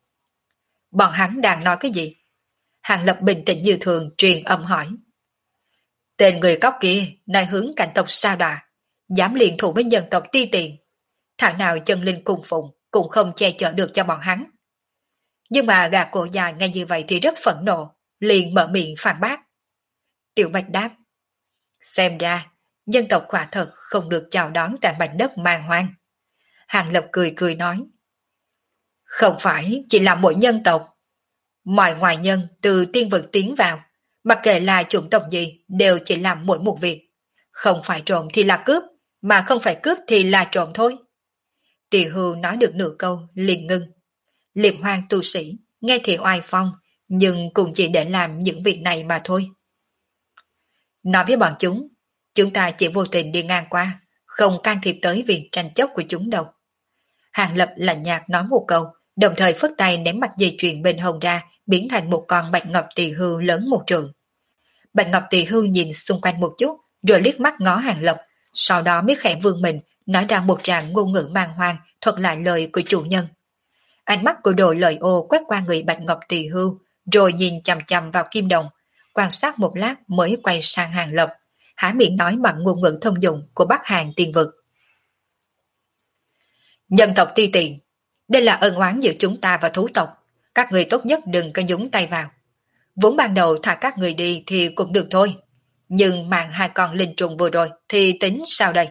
Bọn hắn đang nói cái gì? Hàng Lập bình tĩnh như thường truyền âm hỏi. Tên người cóc kia nói hướng cảnh tộc Sa Đọa, dám liên thủ với nhân tộc Ti Tiền. Thằng nào chân linh cung phụng cũng không che chở được cho bọn hắn. Nhưng mà gà cổ dài nghe như vậy thì rất phẫn nộ, liền mở miệng phản bác. Tiểu Bạch đáp. Xem ra, nhân tộc quả thật không được chào đón tại mảnh đất man hoang. Hàng Lập cười cười nói. Không phải chỉ là mỗi nhân tộc. Mọi ngoại nhân từ tiên vực tiến vào, mặc kệ là chủng tộc gì đều chỉ làm mỗi một việc. Không phải trộm thì là cướp, mà không phải cướp thì là trộm thôi. Tỳ Hưu nói được nửa câu liền ngưng. Liệp hoang tu sĩ, nghe thì oai phong, nhưng cũng chỉ để làm những việc này mà thôi. Nói với bọn chúng ta chỉ vô tình đi ngang qua, không can thiệp tới việc tranh chấp của chúng đâu. Hàng Lập lạnh nhạt nói một câu, đồng thời phất tay ném mặt dây chuyền bên hông ra, biến thành một con bạch ngọc tỳ hưu lớn một trượng. Bạch ngọc tỳ hưu nhìn xung quanh một chút, rồi liếc mắt ngó Hàng Lập, sau đó mới khẽ vươn mình, nói ra một tràng ngôn ngữ mang hoang, thuật lại lời của chủ nhân. Ánh mắt của Đồ Lợi Ô quét qua người bạch ngọc tỳ hưu, rồi nhìn chằm chằm vào Kim Đồng, quan sát một lát mới quay sang Hàng Lập, há miệng nói bằng ngôn ngữ thông dụng của Bắc Hàn Tiên vực. Nhân tộc Ti Tiền, đây là ân oán giữa chúng ta và thú tộc, các người tốt nhất đừng có nhúng tay vào. Vốn ban đầu thả các người đi thì cũng được thôi, nhưng mạng hai con linh trùng vừa rồi thì tính sao đây?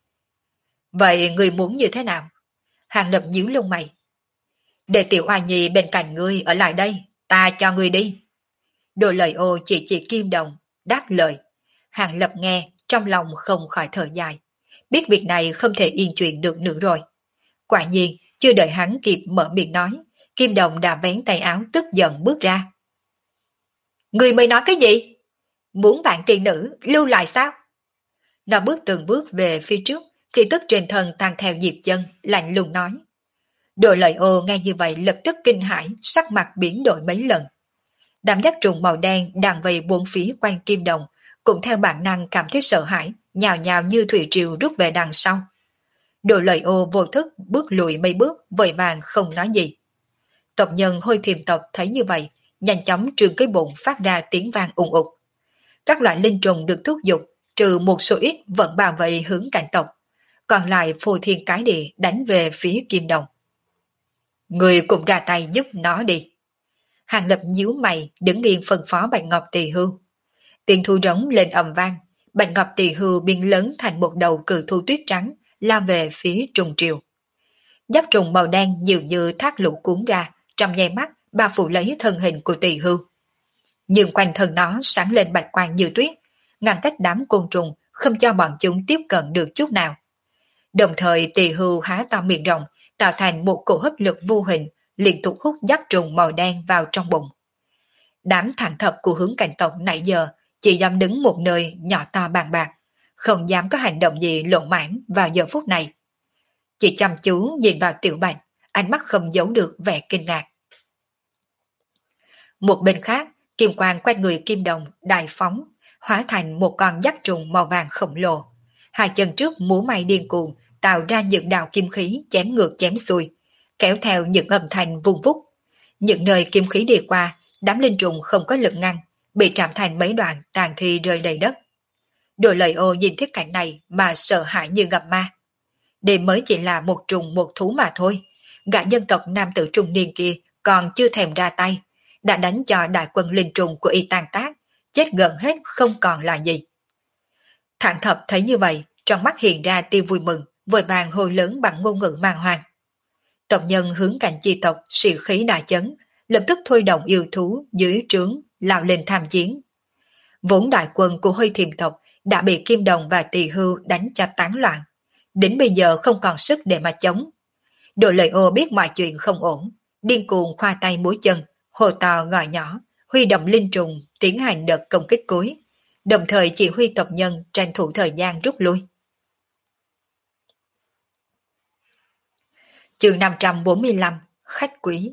Vậy người muốn như thế nào? Hàng Lập nhíu lông mày. Để Tiểu Oa Nhi bên cạnh ngươi ở lại đây, ta cho ngươi đi. Đồ Lợi Ô chỉ Kim Đồng, đáp lời. Hàng Lập nghe, trong lòng không khỏi thở dài. Biết việc này không thể yên chuyện được nữa rồi. Quả nhiên, chưa đợi hắn kịp mở miệng nói, Kim Đồng đã vén tay áo tức giận bước ra. Người mới nói cái gì? Muốn bạn tiền nữ lưu lại sao? Nó bước từng bước về phía trước, khi tức trên thân tăng theo nhịp chân, lạnh lùng nói. Đồ Lợi Ô nghe như vậy lập tức kinh hãi, sắc mặt biến đổi mấy lần. Đám giác trùng màu đen đang vây bốn phía quanh Kim Đồng, cũng theo bản năng cảm thấy sợ hãi, nhào nhào như thủy triều rút về đằng sau. Đồ Lợi Ô vô thức bước lùi mấy bước, vội vàng không nói gì. Tộc nhân Hôi Thiềm tộc thấy như vậy, nhanh chóng trương cái bụng phát ra tiếng vang ùng ục. Các loại linh trùng được thúc giục, trừ một số ít vẫn bao vây hướng cảnh tộc, còn lại phô thiên cái địa đánh về phía Kim Đồng. Người cũng ra tay giúp nó đi. Hàng Lập nhíu mày, đứng yên phân phó Bạch Ngọc Tỳ Hưu. Tiếng thu rống lên ầm vang, Bạch Ngọc Tỳ Hưu biến lớn thành một đầu cự thu tuyết trắng, lao về phía trùng triều. Giáp trùng màu đen nhiều như thác lũ cuốn ra, trong nháy mắt bao phủ lấy thân hình của Tỳ Hưu. Nhưng quanh thân nó sáng lên bạch quang như tuyết, ngăn cách đám côn trùng, không cho bọn chúng tiếp cận được chút nào. Đồng thời Tỳ Hưu há to miệng rộng, tạo thành một cổ hấp lực vô hình, liên tục hút giáp trùng màu đen vào trong bụng. Đám thẳng thập của hướng cảnh tộc nãy giờ chỉ dám đứng một nơi nhỏ to bàn bạc, không dám có hành động gì lộn mãn vào giờ phút này. Chỉ chăm chú nhìn vào Tiểu Bạch, ánh mắt không giấu được vẻ kinh ngạc. Một bên khác, kim quang quanh người Kim Đồng đại phóng, hóa thành một con giác trùng màu vàng khổng lồ. Hai chân trước múa may điên cuồng, tạo ra những đạo kim khí chém ngược chém xuôi, kéo theo những âm thanh vung vút. Những nơi kim khí đi qua, đám linh trùng không có lực ngăn, bị trảm thành mấy đoạn tàn thi rơi đầy đất. Đồ Lợi Ô nhìn thấy cảnh này mà sợ hãi như gặp ma. Đây mới chỉ là một trùng một thú mà thôi. Gã dân tộc nam tử trung niên kia còn chưa thèm ra tay, đã đánh cho đại quân linh trùng của y tan tác, chết gần hết không còn là gì. Thản Thập thấy như vậy, trong mắt hiện ra tia vui mừng, vội vàng hô lớn bằng ngôn ngữ mang hoang. Tộc nhân hướng cạnh chi tộc sĩ khí đại chấn, lập tức thôi động yêu thú dưới trướng lao lên tham chiến. Vốn đại quân của Hơi Thiềm tộc đã bị Kim Đồng và Tỳ Hưu đánh cho tán loạn, đến bây giờ không còn sức để mà chống. Đội Lợi Ô biết mọi chuyện không ổn, điên cuồng khoa tay múa chân, hồ to gọi nhỏ, huy động linh trùng tiến hành đợt công kích cuối, đồng thời chỉ huy tộc nhân tranh thủ thời gian rút lui. Chương 545 Khách quý.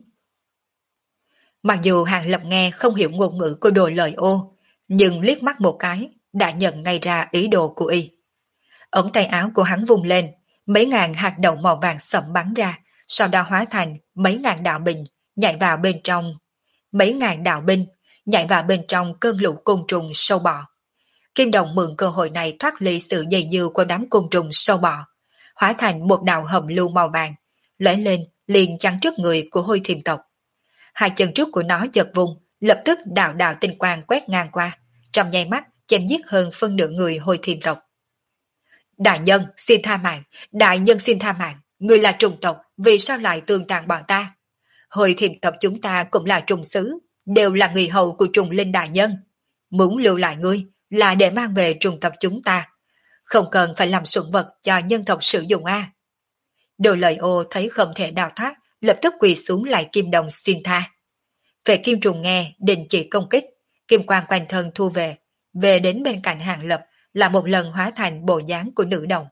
Mặc dù Hàng Lập nghe không hiểu ngôn ngữ của Đội Lợi Ô, nhưng liếc mắt một cái đã nhận ngay ra ý đồ của y. Ống tay áo của hắn vung lên, mấy ngàn hạt đậu màu vàng sẫm bắn ra, sau đó hóa thành mấy ngàn đạo binh nhảy vào bên trong. Mấy ngàn đạo binh nhảy vào bên trong cơn lũ côn trùng sâu bọ. Kim Đồng mượn cơ hội này thoát ly sự dày dưa của đám côn trùng sâu bọ, hóa thành một đạo hầm lưu màu vàng, lóe lên liền chắn trước người của Hôi Thiềm tộc. Hai chân trước của nó chợt vùng, lập tức đạo đạo tinh quang quét ngang qua, trong nháy mắt chém giết hơn phân nửa người Hôi Thiềm tộc. Đại nhân xin tha mạng, đại nhân xin tha mạng, người là trùng tộc, vì sao lại tương tàn bọn ta? Hôi Thiềm tộc chúng ta cũng là trùng xứ, đều là người hầu của trùng linh đại nhân. Muốn lưu lại ngươi là để mang về trùng tộc chúng ta, không cần phải làm sủng vật cho nhân tộc sử dụng a. Đồ Lợi Ô thấy không thể đào thoát, lập tức quỳ xuống lại Kim Đồng xin tha. Về Kim Trùng nghe đình chỉ công kích, kim quang quanh thân thu về đến bên cạnh Hàng Lập là một lần hóa thành bộ dáng của nữ đồng.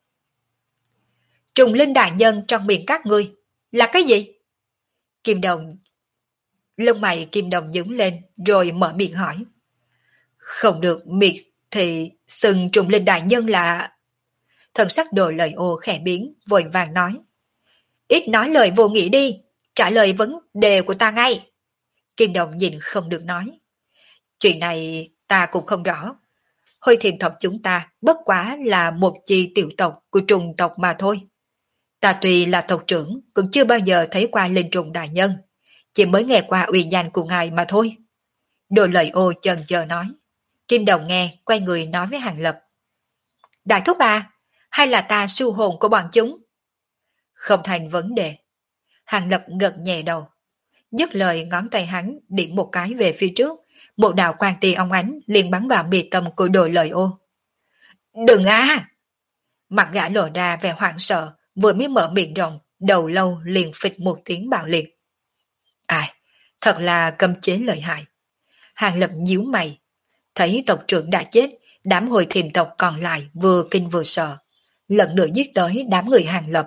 Trùng linh đại nhân trong miệng các ngươi là cái gì? Kim Đồng lông mày Kim Đồng nhướng lên rồi mở miệng hỏi. Không được miệt thì xưng trùng linh đại nhân là... Thần sắc Đồ Lợi Ô khẽ biến, vội vàng nói. Ít nói lời vô nghĩa đi, trả lời vấn đề của ta ngay. Kim Đồng nhìn không được nói. Chuyện này ta cũng không rõ. Hôi Thiềm tộc chúng ta bất quá là một chi tiểu tộc của trùng tộc mà thôi. Ta tuy là tộc trưởng, cũng chưa bao giờ thấy qua linh trùng đại nhân, chỉ mới nghe qua uy danh của ngài mà thôi. Đồ Lợi Ô chần chờ nói. Kim Đồng nghe, quay người nói với Hàng Lập. Đại thúc à, hay là ta siêu hồn của bọn chúng? Không thành vấn đề. Hàng Lập gật nhẹ đầu. Dứt lời ngón tay hắn điểm một cái về phía trước, một đạo quang tia óng ánh liền bắn vào mi tâm của Đồ Lợi Ô. Đừng á! Mặt gã lộ ra vẻ hoảng sợ, vừa mới mở miệng rộng, đầu lâu liền phịch một tiếng bạo liệt. Ai, thật là cấm chế lợi hại. Hàng Lập nhíu mày, thấy tộc trưởng đã chết, đám Hồi Thiềm tộc còn lại vừa kinh vừa sợ, lần nữa giết tới đám người Hàng Lập.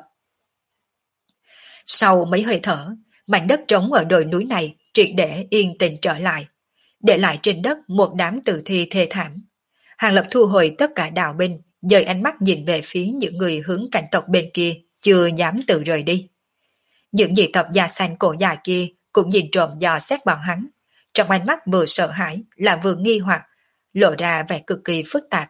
Sau mấy hơi thở, mảnh đất trống ở đồi núi này triệt để yên tĩnh trở lại, để lại trên đất một đám tử thi thê thảm. Hàng Lập thu hồi tất cả đạo binh, dời ánh mắt nhìn về phía những người hướng cảnh tộc bên kia, chưa dám tự rời đi. Những dị tộc da xanh cổ dài kia cũng nhìn trộm dò xét bọn hắn, trong ánh mắt vừa sợ hãi là vừa nghi hoặc, lộ ra vẻ cực kỳ phức tạp.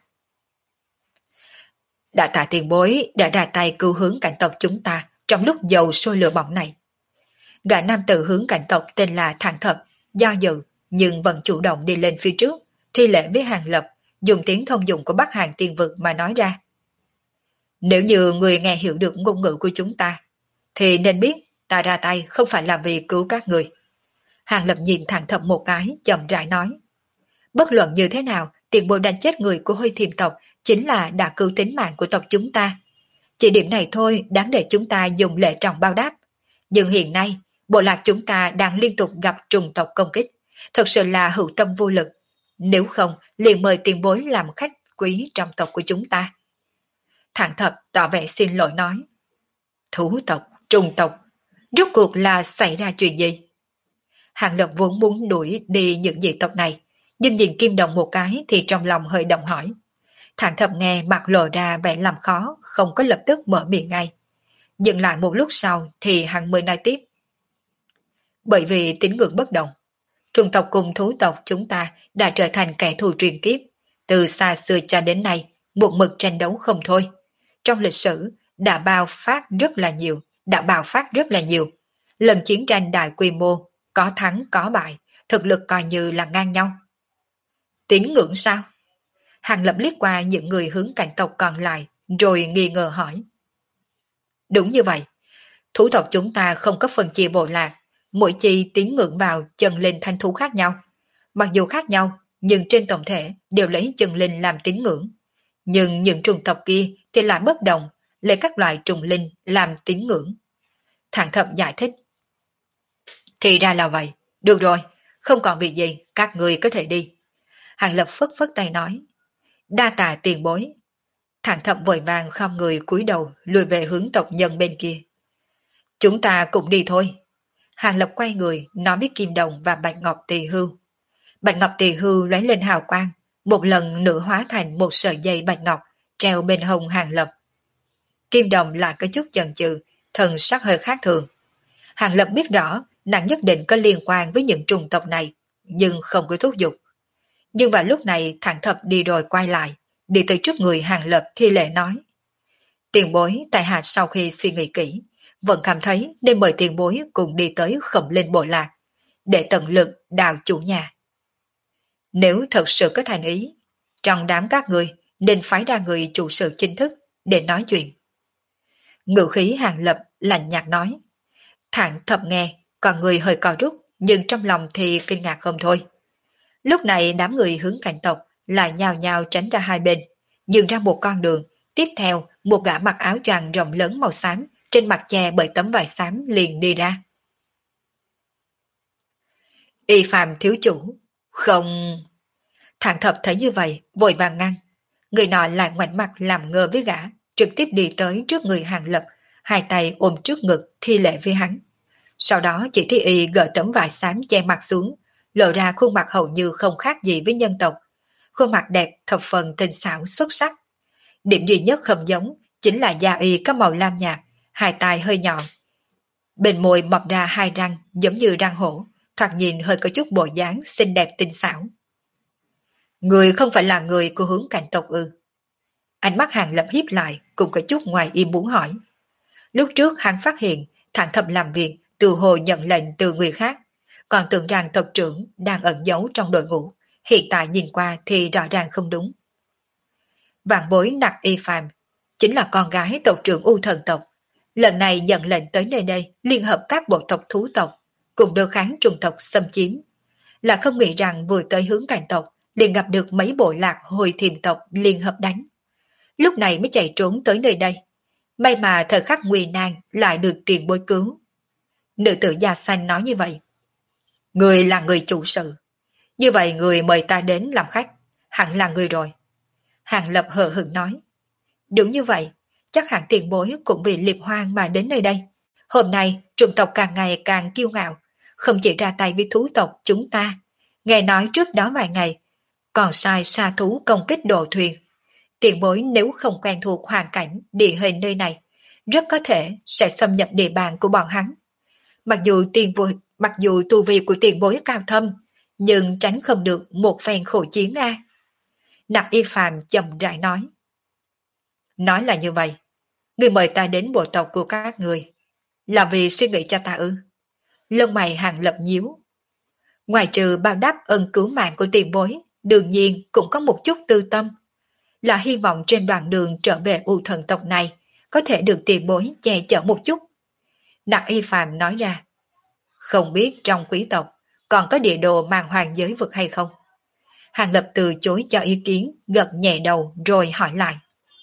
Đã tạ tiền bối đã ra tay cứu hướng cảnh tộc chúng ta trong lúc dầu sôi lửa bỏng này. Gã nam tử hướng cảnh tộc tên là Thản Thập, do dự nhưng vẫn chủ động đi lên phía trước, thi lễ với Hàng Lập, dùng tiếng thông dụng của Bắc Hàng Tiên Vực mà nói ra. Nếu như người nghe hiểu được ngôn ngữ của chúng ta, thì nên biết ta ra tay không phải là vì cứu các người. Hàng Lập nhìn Thản Thập một cái, chậm rãi nói. Bất luận như thế nào, tiền bối đánh chết người của Hôi Thiềm tộc chính là đã cứu tính mạng của tộc chúng ta. Chỉ điểm này thôi đáng để chúng ta dùng lễ trọng báo đáp. Nhưng hiện nay, bộ lạc chúng ta đang liên tục gặp trùng tộc công kích, thật sự là hữu tâm vô lực. Nếu không, liền mời tiền bối làm khách quý trong tộc của chúng ta. Thản Thập tỏ vẻ xin lỗi nói. Thú tộc, trùng tộc, rốt cuộc là xảy ra chuyện gì? Hàng Lập vốn muốn đuổi đi những dị tộc này, nhưng nhìn Kim Đồng một cái thì trong lòng hơi động hỏi. Thản Thập nghe mặt lộ ra vẻ làm khó, không có lập tức mở miệng ngay. Dừng lại một lúc sau thì hắn mới nói tiếp. Bởi vì tín ngưỡng bất đồng, trùng tộc cùng thú tộc chúng ta đã trở thành kẻ thù truyền kiếp. Từ xa xưa cho đến nay, một mực tranh đấu không thôi. Trong lịch sử đã bạo phát rất là nhiều. Lần chiến tranh đại quy mô, có thắng có bại, thực lực coi như là ngang nhau. Tín ngưỡng sao? Hàng Lập liếc qua những người hướng cảnh tộc còn lại, rồi nghi ngờ hỏi. Đúng như vậy, thú tộc chúng ta không có phân chia bộ lạc, mỗi chi tín ngưỡng vào chân linh thanh thú khác nhau. Mặc dù khác nhau, nhưng trên tổng thể đều lấy chân linh làm tín ngưỡng. Nhưng những trùng tộc kia thì lại bất đồng, lấy các loại trùng linh làm tín ngưỡng. Thằng Thập giải thích. Thì ra là vậy, được rồi, không còn việc gì, các người có thể đi. Hàng Lập phất phất tay nói. Đa tạ tiền bối. Thằng Thập vội vàng khom người cúi đầu lùi về hướng tộc nhân bên kia. Chúng ta cũng đi thôi. Hàng Lập quay người nói với Kim Đồng và Bạch Ngọc Tỳ Hưu. Bạch Ngọc Tỳ Hưu lóe lên hào quang, một lần nữa hóa thành một sợi dây bạch ngọc treo bên hông Hàng Lập. Kim Đồng lại có chút chần chừ, thần sắc hơi khác thường. Hàng Lập biết rõ nàng nhất định có liên quan với những trùng tộc này, nhưng không có thúc giục. Nhưng vào lúc này Thằng Thập đi rồi quay lại, đi tới trước người Hàng Lập thi lễ nói. Tiền bối tại hạ sau khi suy nghĩ kỹ, vẫn cảm thấy nên mời tiền bối cùng đi tới Khổng Linh bộ lạc, để tận lực đào chủ nhà. Nếu thật sự có thành ý, trong đám các người nên phái ra người chủ sự chính thức để nói chuyện. Ngữ khí Hàng Lập lạnh nhạt nói. Thằng Thập nghe, còn người hơi co rút, nhưng trong lòng thì kinh ngạc không thôi. Lúc này đám người hướng cảnh tộc lại nhào nhào tránh ra hai bên, nhường ra một con đường. Tiếp theo, một gã mặc áo choàng rộng lớn màu xám, trên mặt che bởi tấm vải xám liền đi ra. Y Phạm thiếu chủ, không... Thằng Thập thấy như vậy, vội vàng ngăn. Người nọ lại ngoảnh mặt làm ngơ với gã, trực tiếp đi tới trước người Hàng Lập, hai tay ôm trước ngực thi lễ với hắn. Sau đó chỉ thấy y gỡ tấm vải xám che mặt xuống, lộ ra khuôn mặt hầu như không khác gì với nhân tộc. Khuôn mặt đẹp thập phần tinh xảo xuất sắc. Điểm duy nhất không giống chính là da y có màu lam nhạt, hai tai hơi nhọn. Bên môi mọc ra hai răng giống như răng hổ, thoạt nhìn hơi có chút bộ dáng xinh đẹp tinh xảo. Người không phải là người của hướng cảnh tộc ư? Ánh mắt Hàng Lập hiếp lại, cũng có chút ngoài ý muốn hỏi. Lúc trước hắn phát hiện Thằng Thập làm việc từ hồ nhận lệnh từ người khác, còn tưởng rằng tộc trưởng đang ẩn giấu trong đội ngũ, hiện tại nhìn qua thì rõ ràng không đúng. Vạn bối Nặc Y Phàm chính là con gái tộc trưởng U Thần tộc, lần này nhận lệnh tới nơi đây liên hợp các bộ tộc thú tộc, cùng đối kháng trùng tộc xâm chiếm, là không nghĩ rằng vừa tới hướng cảnh tộc liền gặp được mấy bộ lạc hồi thiềm tộc liên hợp đánh. Lúc này mới chạy trốn tới nơi đây. May mà thời khắc nguy nan lại được tiền bối cứu. Nữ tử da xanh nói như vậy. Người là người chủ sự. Như vậy người mời ta đến làm khách, hẳn là người rồi. Hàng Lập hờ hững nói. Đúng như vậy, chắc hẳn tiền bối cũng vì liệp hoang mà đến nơi đây. Hôm nay trùng tộc càng ngày càng kiêu ngạo, không chỉ ra tay với thú tộc chúng ta. Nghe nói trước đó vài ngày, còn sai sa thú công kích đồ thuyền. Tiền bối nếu không quen thuộc hoàn cảnh địa hình nơi này, rất có thể sẽ xâm nhập địa bàn của bọn hắn. Mặc dù tu vi của tiền bối cao thâm, nhưng tránh không được một phen khổ chiến a. Nặc Y Phàm chậm rãi nói. Nói là như vậy, người mời ta đến bộ tộc của các người, là vì suy nghĩ cho ta ư? Lông mày Hàng Lập nhíu. Ngoài trừ bao đáp ân cứu mạng của tiền bối, đương nhiên cũng có một chút tư tâm, là hy vọng trên đoạn đường trở về U Thần tộc này có thể được tiền bối che chở một chút. Nặc Y Phàm nói ra. Không biết trong quý tộc còn có địa đồ mang hoàng giới vực hay không? Hàng Lập từ chối cho ý kiến, gật nhẹ đầu rồi hỏi lại.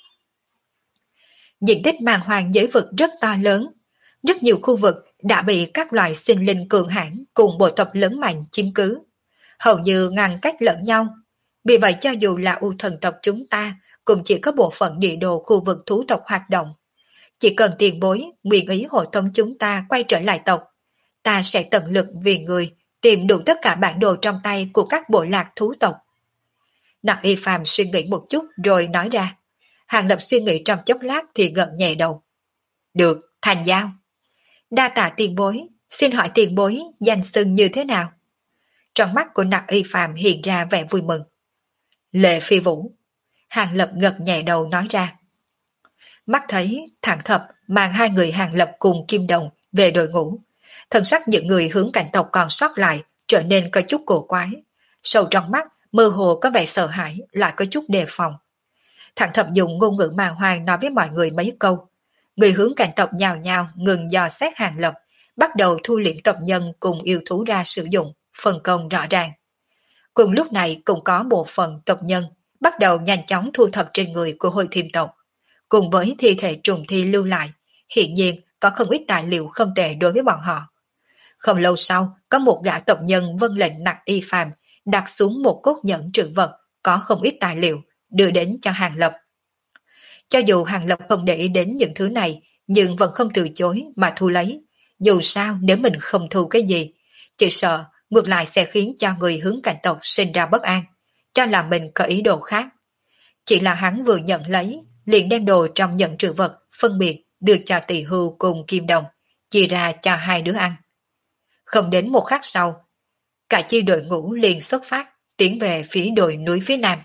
Diện tích mang hoàng giới vực rất to lớn, rất nhiều khu vực đã bị các loài sinh linh cường hãn cùng bộ tộc lớn mạnh chiếm cứ, hầu như ngăn cách lẫn nhau. Vì vậy cho dù là U Thần tộc chúng ta cũng chỉ có bộ phận địa đồ khu vực thú tộc hoạt động. Chỉ cần tiền bối nguyện ý hộ tống chúng ta quay trở lại tộc, ta sẽ tận lực vì người tìm đủ tất cả bản đồ trong tay của các bộ lạc thú tộc. Nặc Y Phàm suy nghĩ một chút rồi nói ra. Hàng Lập suy nghĩ trong chốc lát thì gật nhẹ đầu. Được, thành giao. Đa tạ tiền bối, xin hỏi tiền bối danh xưng như thế nào? Trong mắt của Nặc Y Phàm hiện ra vẻ vui mừng. Lệ Phi Vũ. Hàng Lập gật nhẹ đầu nói ra. Mắt thấy Thằng Thập mang hai người Hàng Lập cùng Kim Đồng về đội ngũ, thân sắc những người hướng cảnh tộc còn sót lại trở nên có chút cổ quái. Sâu trong mắt, mơ hồ có vẻ sợ hãi, lại có chút đề phòng. Thằng Thập dùng ngôn ngữ màng hoàng nói với mọi người mấy câu. Người hướng cảnh tộc nhào nhào ngừng dò xét Hàng Lập, bắt đầu thu liễm tộc nhân cùng yêu thú ra sử dụng, phân công rõ ràng. Cùng lúc này cũng có bộ phận tộc nhân bắt đầu nhanh chóng thu thập trên người của Hồi Thiêm tộc. Cùng với thi thể trùng thi lưu lại, hiện nhiên có không ít tài liệu không tệ đối với bọn họ. Không lâu sau, có một gã tộc nhân vâng lệnh Nặc Y Phàm đặt xuống một cốt nhẫn trữ vật có không ít tài liệu, đưa đến cho Hàng Lập. Cho dù Hàng Lập không để ý đến những thứ này, nhưng vẫn không từ chối mà thu lấy. Dù sao nếu mình không thu cái gì, chỉ sợ ngược lại sẽ khiến cho người hướng cảnh tộc sinh ra bất an, cho là mình có ý đồ khác. Chỉ là hắn vừa nhận lấy, liền đem đồ trong nhận trữ vật phân biệt đưa cho Tỳ Hưu cùng Kim Đồng, chia ra cho hai đứa ăn. Không đến một khắc sau, cả chi đội ngũ liền xuất phát, tiến về phía đồi núi phía nam.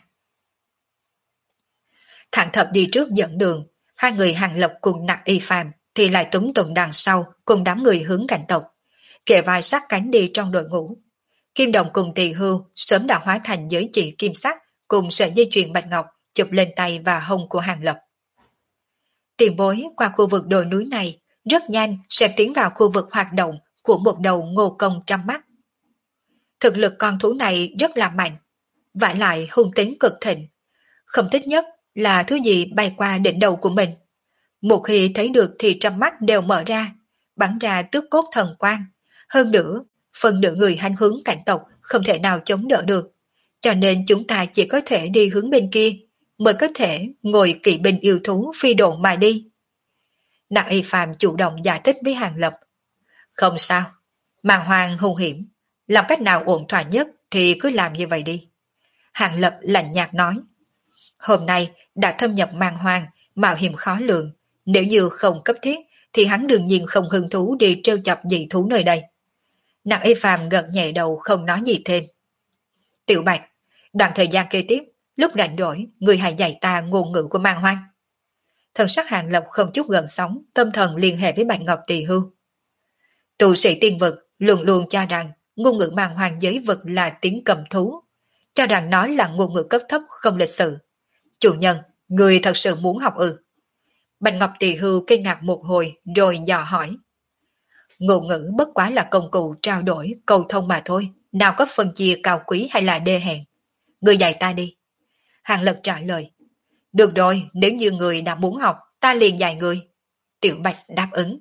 Thằng Thập đi trước dẫn đường, hai người Hàng Lập cùng Nặc Y Phàm thì lại túng tùng đằng sau cùng đám người hướng cảnh tộc, kề vai sát cánh đi trong đội ngũ. Kim Đồng cùng Tỳ Hưu sớm đã hóa thành giới chỉ kim sắc cùng sợi dây chuyền bạch ngọc chụp lên tay và hông của Hàng Lập. Tiền bối qua khu vực đồi núi này rất nhanh sẽ tiến vào khu vực hoạt động của một đầu ngô công trăm mắt. Thực lực con thú này rất là mạnh, vả lại hung tính cực thịnh. Không thích nhất là thứ gì bay qua đỉnh đầu của mình. Một khi thấy được thì trăm mắt đều mở ra, bắn ra tước cốt thần quang. Hơn nữa, phần nửa người hành hướng cảnh tộc không thể nào chống đỡ được. Cho nên chúng ta chỉ có thể đi hướng bên kia, mới có thể ngồi kỵ binh yêu thú phi độn mà đi. Nặc Y Phàm chủ động giải thích với Hàng Lập. Không sao, màn hoàng hung hiểm, làm cách nào ổn thỏa nhất thì cứ làm như vậy đi. Hàng Lập lạnh nhạt nói. Hôm nay đã thâm nhập màn hoàng, mạo hiểm khó lường. Nếu như không cấp thiết thì hắn đương nhiên không hứng thú đi trêu chọc dị thú nơi đây. Nặc Y Phàm gật nhẹ đầu không nói gì thêm. Tiểu Bạch, đoạn thời gian kế tiếp, lúc rảnh rỗi, người hãy dạy ta ngôn ngữ của màn hoang. Thần sắc Hàng Lập không chút gần sóng, tâm thần liên hệ với Bạch Ngọc Tỳ Hưu. Tu sĩ tiên vực luôn luôn cho rằng ngôn ngữ màn hoàng giới vực là tiếng cầm thú, cho rằng nó là ngôn ngữ cấp thấp không lịch sự. Chủ nhân, người thật sự muốn học ư? Bạch Ngọc Tỳ Hưu kinh ngạc một hồi rồi dò hỏi. Ngôn ngữ bất quá là công cụ trao đổi, cầu thông mà thôi, nào có phân chia cao quý hay là đê hèn. Người dạy ta đi. Hàng Lập trả lời. Được rồi, nếu như người đã muốn học, ta liền dạy người. Tiểu Bạch đáp ứng.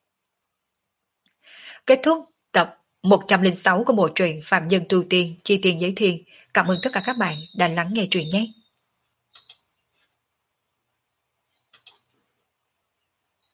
Kết thúc tập 106 của bộ truyện Phạm Nhân Tu Tiên Chi Tiên Giới Thiên. Cảm ơn tất cả các bạn đã lắng nghe truyện nhé.